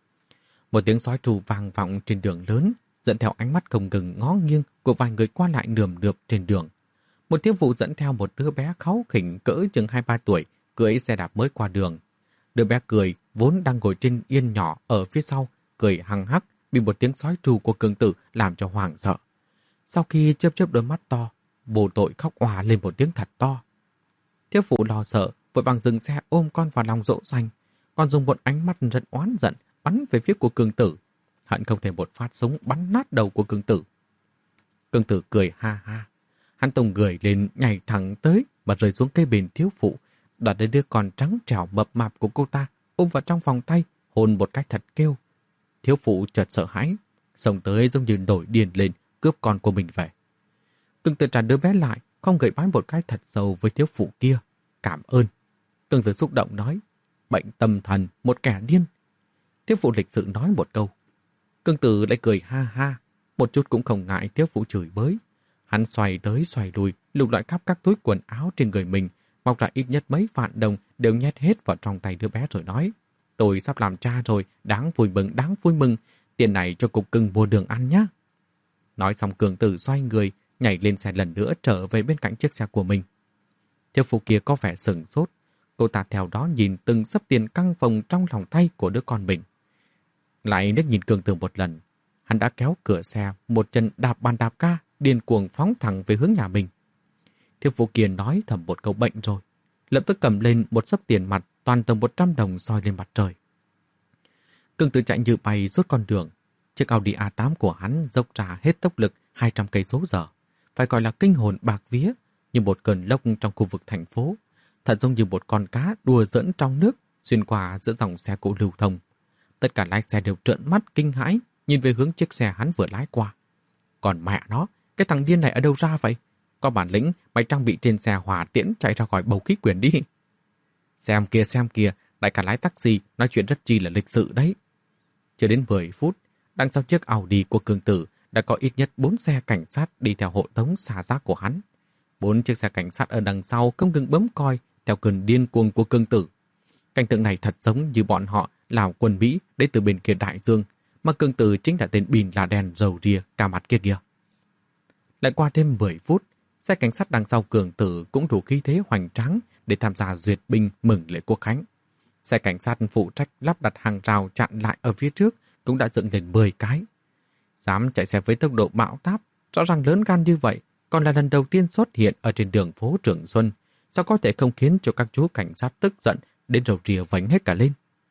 Một tiếng sói tru vang vọng trên đường lớn, dẫn theo ánh mắt không ngừng ngó nghiêng của vài người qua lại nườm nượp trên đường. Một thiếu phụ dẫn theo một đứa bé kháu khỉnh cỡ chừng hai ba tuổi, cưỡi xe đạp mới qua đường. Đứa bé cười, vốn đang ngồi trên yên nhỏ ở phía sau, cười hăng hắc, bị một tiếng sói tru của Cương Tử làm cho hoảng sợ. Sau khi chớp chớp đôi mắt to, vô tội khóc òa lên một tiếng thật to. Thiếu phụ lo sợ, vội vàng dừng xe ôm con vào lòng dỗ dành, còn dùng một ánh mắt rất oán giận bắn về phía của Cương Tử, hận không thể một phát súng bắn nát đầu của Cương Tử. Cương Tử cười ha ha, hắn tung người lên nhảy thẳng tới và rơi xuống cây bền thiếu phụ, đoạt lấy đứa con trắng trẻo mập mạp của cô ta, ôm vào trong vòng tay, hôn một cách thật kêu. Thiếu phụ chợt sợ hãi, xông tới giống như nổi điên lên cướp con của mình về. Cương Tử trả đứa bé lại, không gậy bái một cái thật sâu với thiếu phụ kia. Cảm ơn. Cương Tử xúc động nói, bệnh tâm thần, một kẻ điên. Thiếu phụ lịch sự nói một câu. Cương Tử lại cười ha ha, một chút cũng không ngại thiếu phụ chửi bới. Hắn xoay tới xoay lui, lục lọi khắp các túi quần áo trên người mình, móc ra ít nhất mấy vạn đồng đều nhét hết vào trong tay đứa bé rồi nói, tôi sắp làm cha rồi, đáng vui mừng, đáng vui mừng, tiền này cho cục cưng mua đường ăn nhé. Nói xong Cương Tử xoay người, nhảy lên xe lần nữa trở về bên cạnh chiếc xe của mình. Thiếu phụ kia có vẻ sửng sốt, cô ta theo đó nhìn từng xấp tiền căng phồng trong lòng tay của đứa con mình. Lại liếc nhìn Cương Tử một lần, hắn đã kéo cửa xe, một chân đạp bàn đạp ca, điên cuồng phóng thẳng về hướng nhà mình. Thiếu phụ kia nói thầm một câu bệnh rồi, lập tức cầm lên một xấp tiền mặt toàn tầm một trăm đồng soi lên mặt trời. Cương Tử chạy như bay suốt con đường. Chiếc Audi a tám của hắn dốc ra hết tốc lực hai trăm cây số giờ, phải gọi là kinh hồn bạc vía, như một cơn lốc trong khu vực thành phố, thật giống như một con cá đùa giỡn trong nước xuyên qua giữa dòng xe cộ lưu thông. Tất cả lái xe đều trợn mắt kinh hãi nhìn về hướng chiếc xe hắn vừa lái qua. Còn mẹ nó, cái thằng điên này ở đâu ra vậy? Có bản lĩnh mày trang bị trên xe hỏa tiễn chạy ra khỏi bầu khí quyển đi. Xem kìa xem kìa, đại ca lái taxi nói chuyện rất chi là lịch sự đấy. Chưa đến mười phút, đằng sau chiếc Audi của Cương Tử đã có ít nhất bốn xe cảnh sát đi theo hộ tống xả rác của hắn. Bốn chiếc xe cảnh sát ở đằng sau không ngừng bấm còi theo cơn điên cuồng của Cương Tử. Cảnh tượng này thật giống như bọn họ là quân Mỹ đến từ bên kia đại dương, mà Cương Tử chính là tên Bin Laden rầu ria cả mặt kia kìa. Lại qua thêm mười phút, xe cảnh sát đằng sau Cương Tử cũng đủ khí thế hoành tráng để tham gia duyệt binh mừng lễ quốc khánh. Xe cảnh sát phụ trách lắp đặt hàng rào chặn lại ở phía trước cũng đã dựng lên mười cái. Dám chạy xe với tốc độ bão táp, rõ ràng lớn gan như vậy, còn là lần đầu tiên xuất hiện ở trên đường phố Trường Xuân, sao có thể không khiến cho các chú cảnh sát tức giận đến rầu rìa vánh hết cả lên.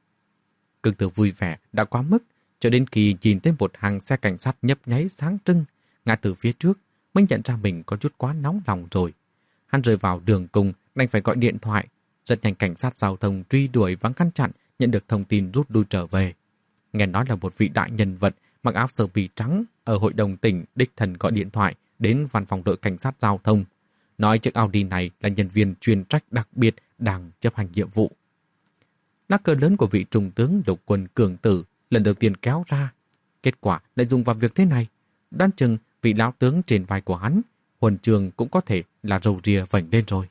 Cương Tử vui vẻ đã quá mức, cho đến khi nhìn thấy một hàng xe cảnh sát nhấp nháy sáng trưng ngã từ phía trước, mới nhận ra mình có chút quá nóng lòng rồi. Hắn rơi vào đường cùng, đành phải gọi điện thoại. Rất nhanh cảnh sát giao thông truy đuổi và ngăn chặn, nhận được thông tin rút lui trở về. Nghe nói là một vị đại nhân vật mặc áo sơ mi trắng ở hội đồng tỉnh đích thân gọi điện thoại đến văn phòng đội cảnh sát giao thông, nói chiếc Audi này là nhân viên chuyên trách đặc biệt đang chấp hành nhiệm vụ. Lá cờ lớn của vị trung tướng lục quân Cường Tử lần đầu tiên kéo ra, kết quả lại dùng vào việc thế này. Đoán chừng vị lão tướng trên vai của hắn, huân trường cũng có thể là râu ria vảnh lên rồi.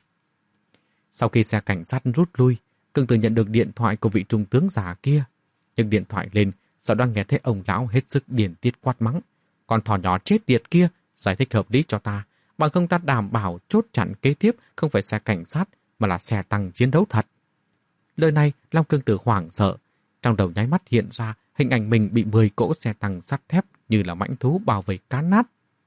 Sau khi xe cảnh sát rút lui, Cường Tử nhận được điện thoại của vị trung tướng già kia. Nhưng điện thoại lên, sau đó nghe thấy ông lão hết sức điên tiết quát mắng. Con thỏ nhỏ chết tiệt kia, giải thích hợp lý cho ta, bằng không ta đảm bảo chốt chặn kế tiếp không phải xe cảnh sát mà là xe tăng chiến đấu thật. Lời này làm Cường Tử hoảng sợ, trong đầu nháy mắt hiện ra hình ảnh mình bị mười cỗ xe tăng sắt thép như là mãnh thú bao vây cán nát.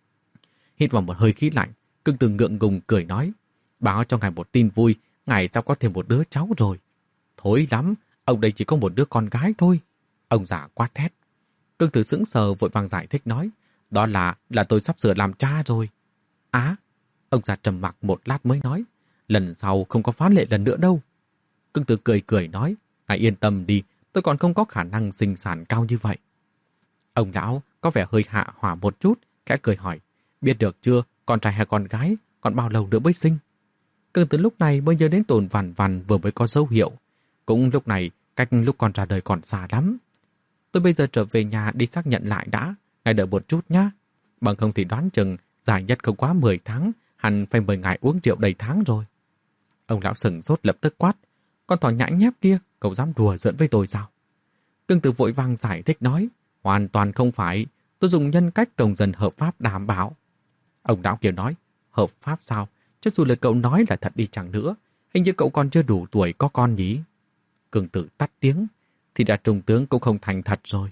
Hít vào một hơi khí lạnh, Cường Tử ngượng ngùng cười nói, báo cho ngài một tin vui, ngài sao có thêm một đứa cháu rồi. Thối lắm, ông đây chỉ có một đứa con gái thôi. Ông già quát thét. Cường Tử sững sờ vội vàng giải thích nói, đó là, là tôi sắp sửa làm cha rồi. Á, ông già trầm mặc một lát mới nói, lần sau không có phán lệ lần nữa đâu. Cường Tử cười cười nói, ngài yên tâm đi, tôi còn không có khả năng sinh sản cao như vậy. Ông lão có vẻ hơi hạ hỏa một chút, khẽ cười hỏi, biết được chưa, con trai hay con gái, còn bao lâu nữa mới sinh? Cường Tử lúc này mới nhớ đến Tôn Vằn Vằn vừa mới có dấu hiệu. Cũng lúc này, cách lúc con ra đời còn xa lắm. Tôi bây giờ trở về nhà đi xác nhận lại đã, ngài đợi một chút nhá. Bằng không thì đoán chừng, dài nhất không quá mười tháng, hẳn phải mời ngài uống rượu đầy tháng rồi. Ông lão sừng sốt lập tức quát, con thỏ nhãi nhép kia, cậu dám đùa giỡn với tôi sao? Cường Tử vội vàng giải thích nói, hoàn toàn không phải, tôi dùng nhân cách công dân hợp pháp đảm bảo. Ông lão kia nói, hợp pháp sao? Cho dù lời cậu nói là thật đi chăng nữa, hình như cậu còn chưa đủ tuổi có con nhỉ? Cường Tử tắt tiếng, thì đã trung tướng cũng không thành thật rồi.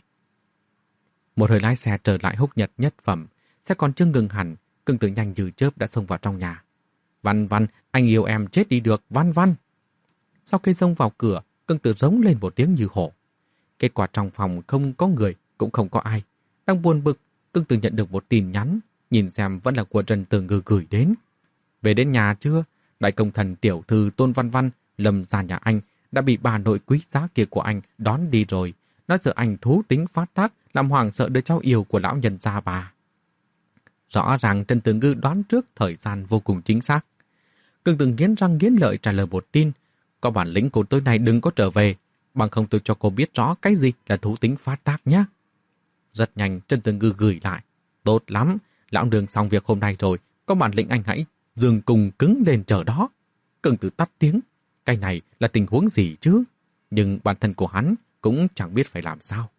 Một hơi lái xe trở lại Húc Nhật nhất phẩm, xe còn chưa ngừng hẳn, Cường Tử nhanh như chớp đã xông vào trong nhà. Văn Văn, anh yêu em chết đi được, Văn Văn. Sau khi xông vào cửa, Cường Tử rống lên một tiếng như hổ. Kết quả trong phòng không có người, cũng không có ai. Đang buồn bực, Cường Tử nhận được một tin nhắn, nhìn xem vẫn là của Trần Tử Ngư gửi đến. Về đến nhà chưa? Đại công thần tiểu thư Tôn Văn Văn, Lâm gia nhà anh, đã bị bà nội quý giá kia của anh đón đi rồi. Nó sợ anh thú tính phát tác, làm hoảng sợ đứa cháu yêu của lão nhân gia bà. Rõ ràng Trần Tử Ngư đoán trước thời gian vô cùng chính xác. Cường Tử nghiến răng nghiến lợi trả lời một tin. Có bản lĩnh của tôi này đừng có trở về, bằng không tôi cho cô biết rõ cái gì là thú tính phát tác nhé. Rất nhanh Trần Tử Ngư gửi lại. Tốt lắm, lão đường xong việc hôm nay rồi, có bản lĩnh anh hãy dừng cùng cứng lên chờ đó. Cường Tử tắt tiếng. Cái này là tình huống gì chứ? Nhưng bản thân của hắn cũng chẳng biết phải làm sao.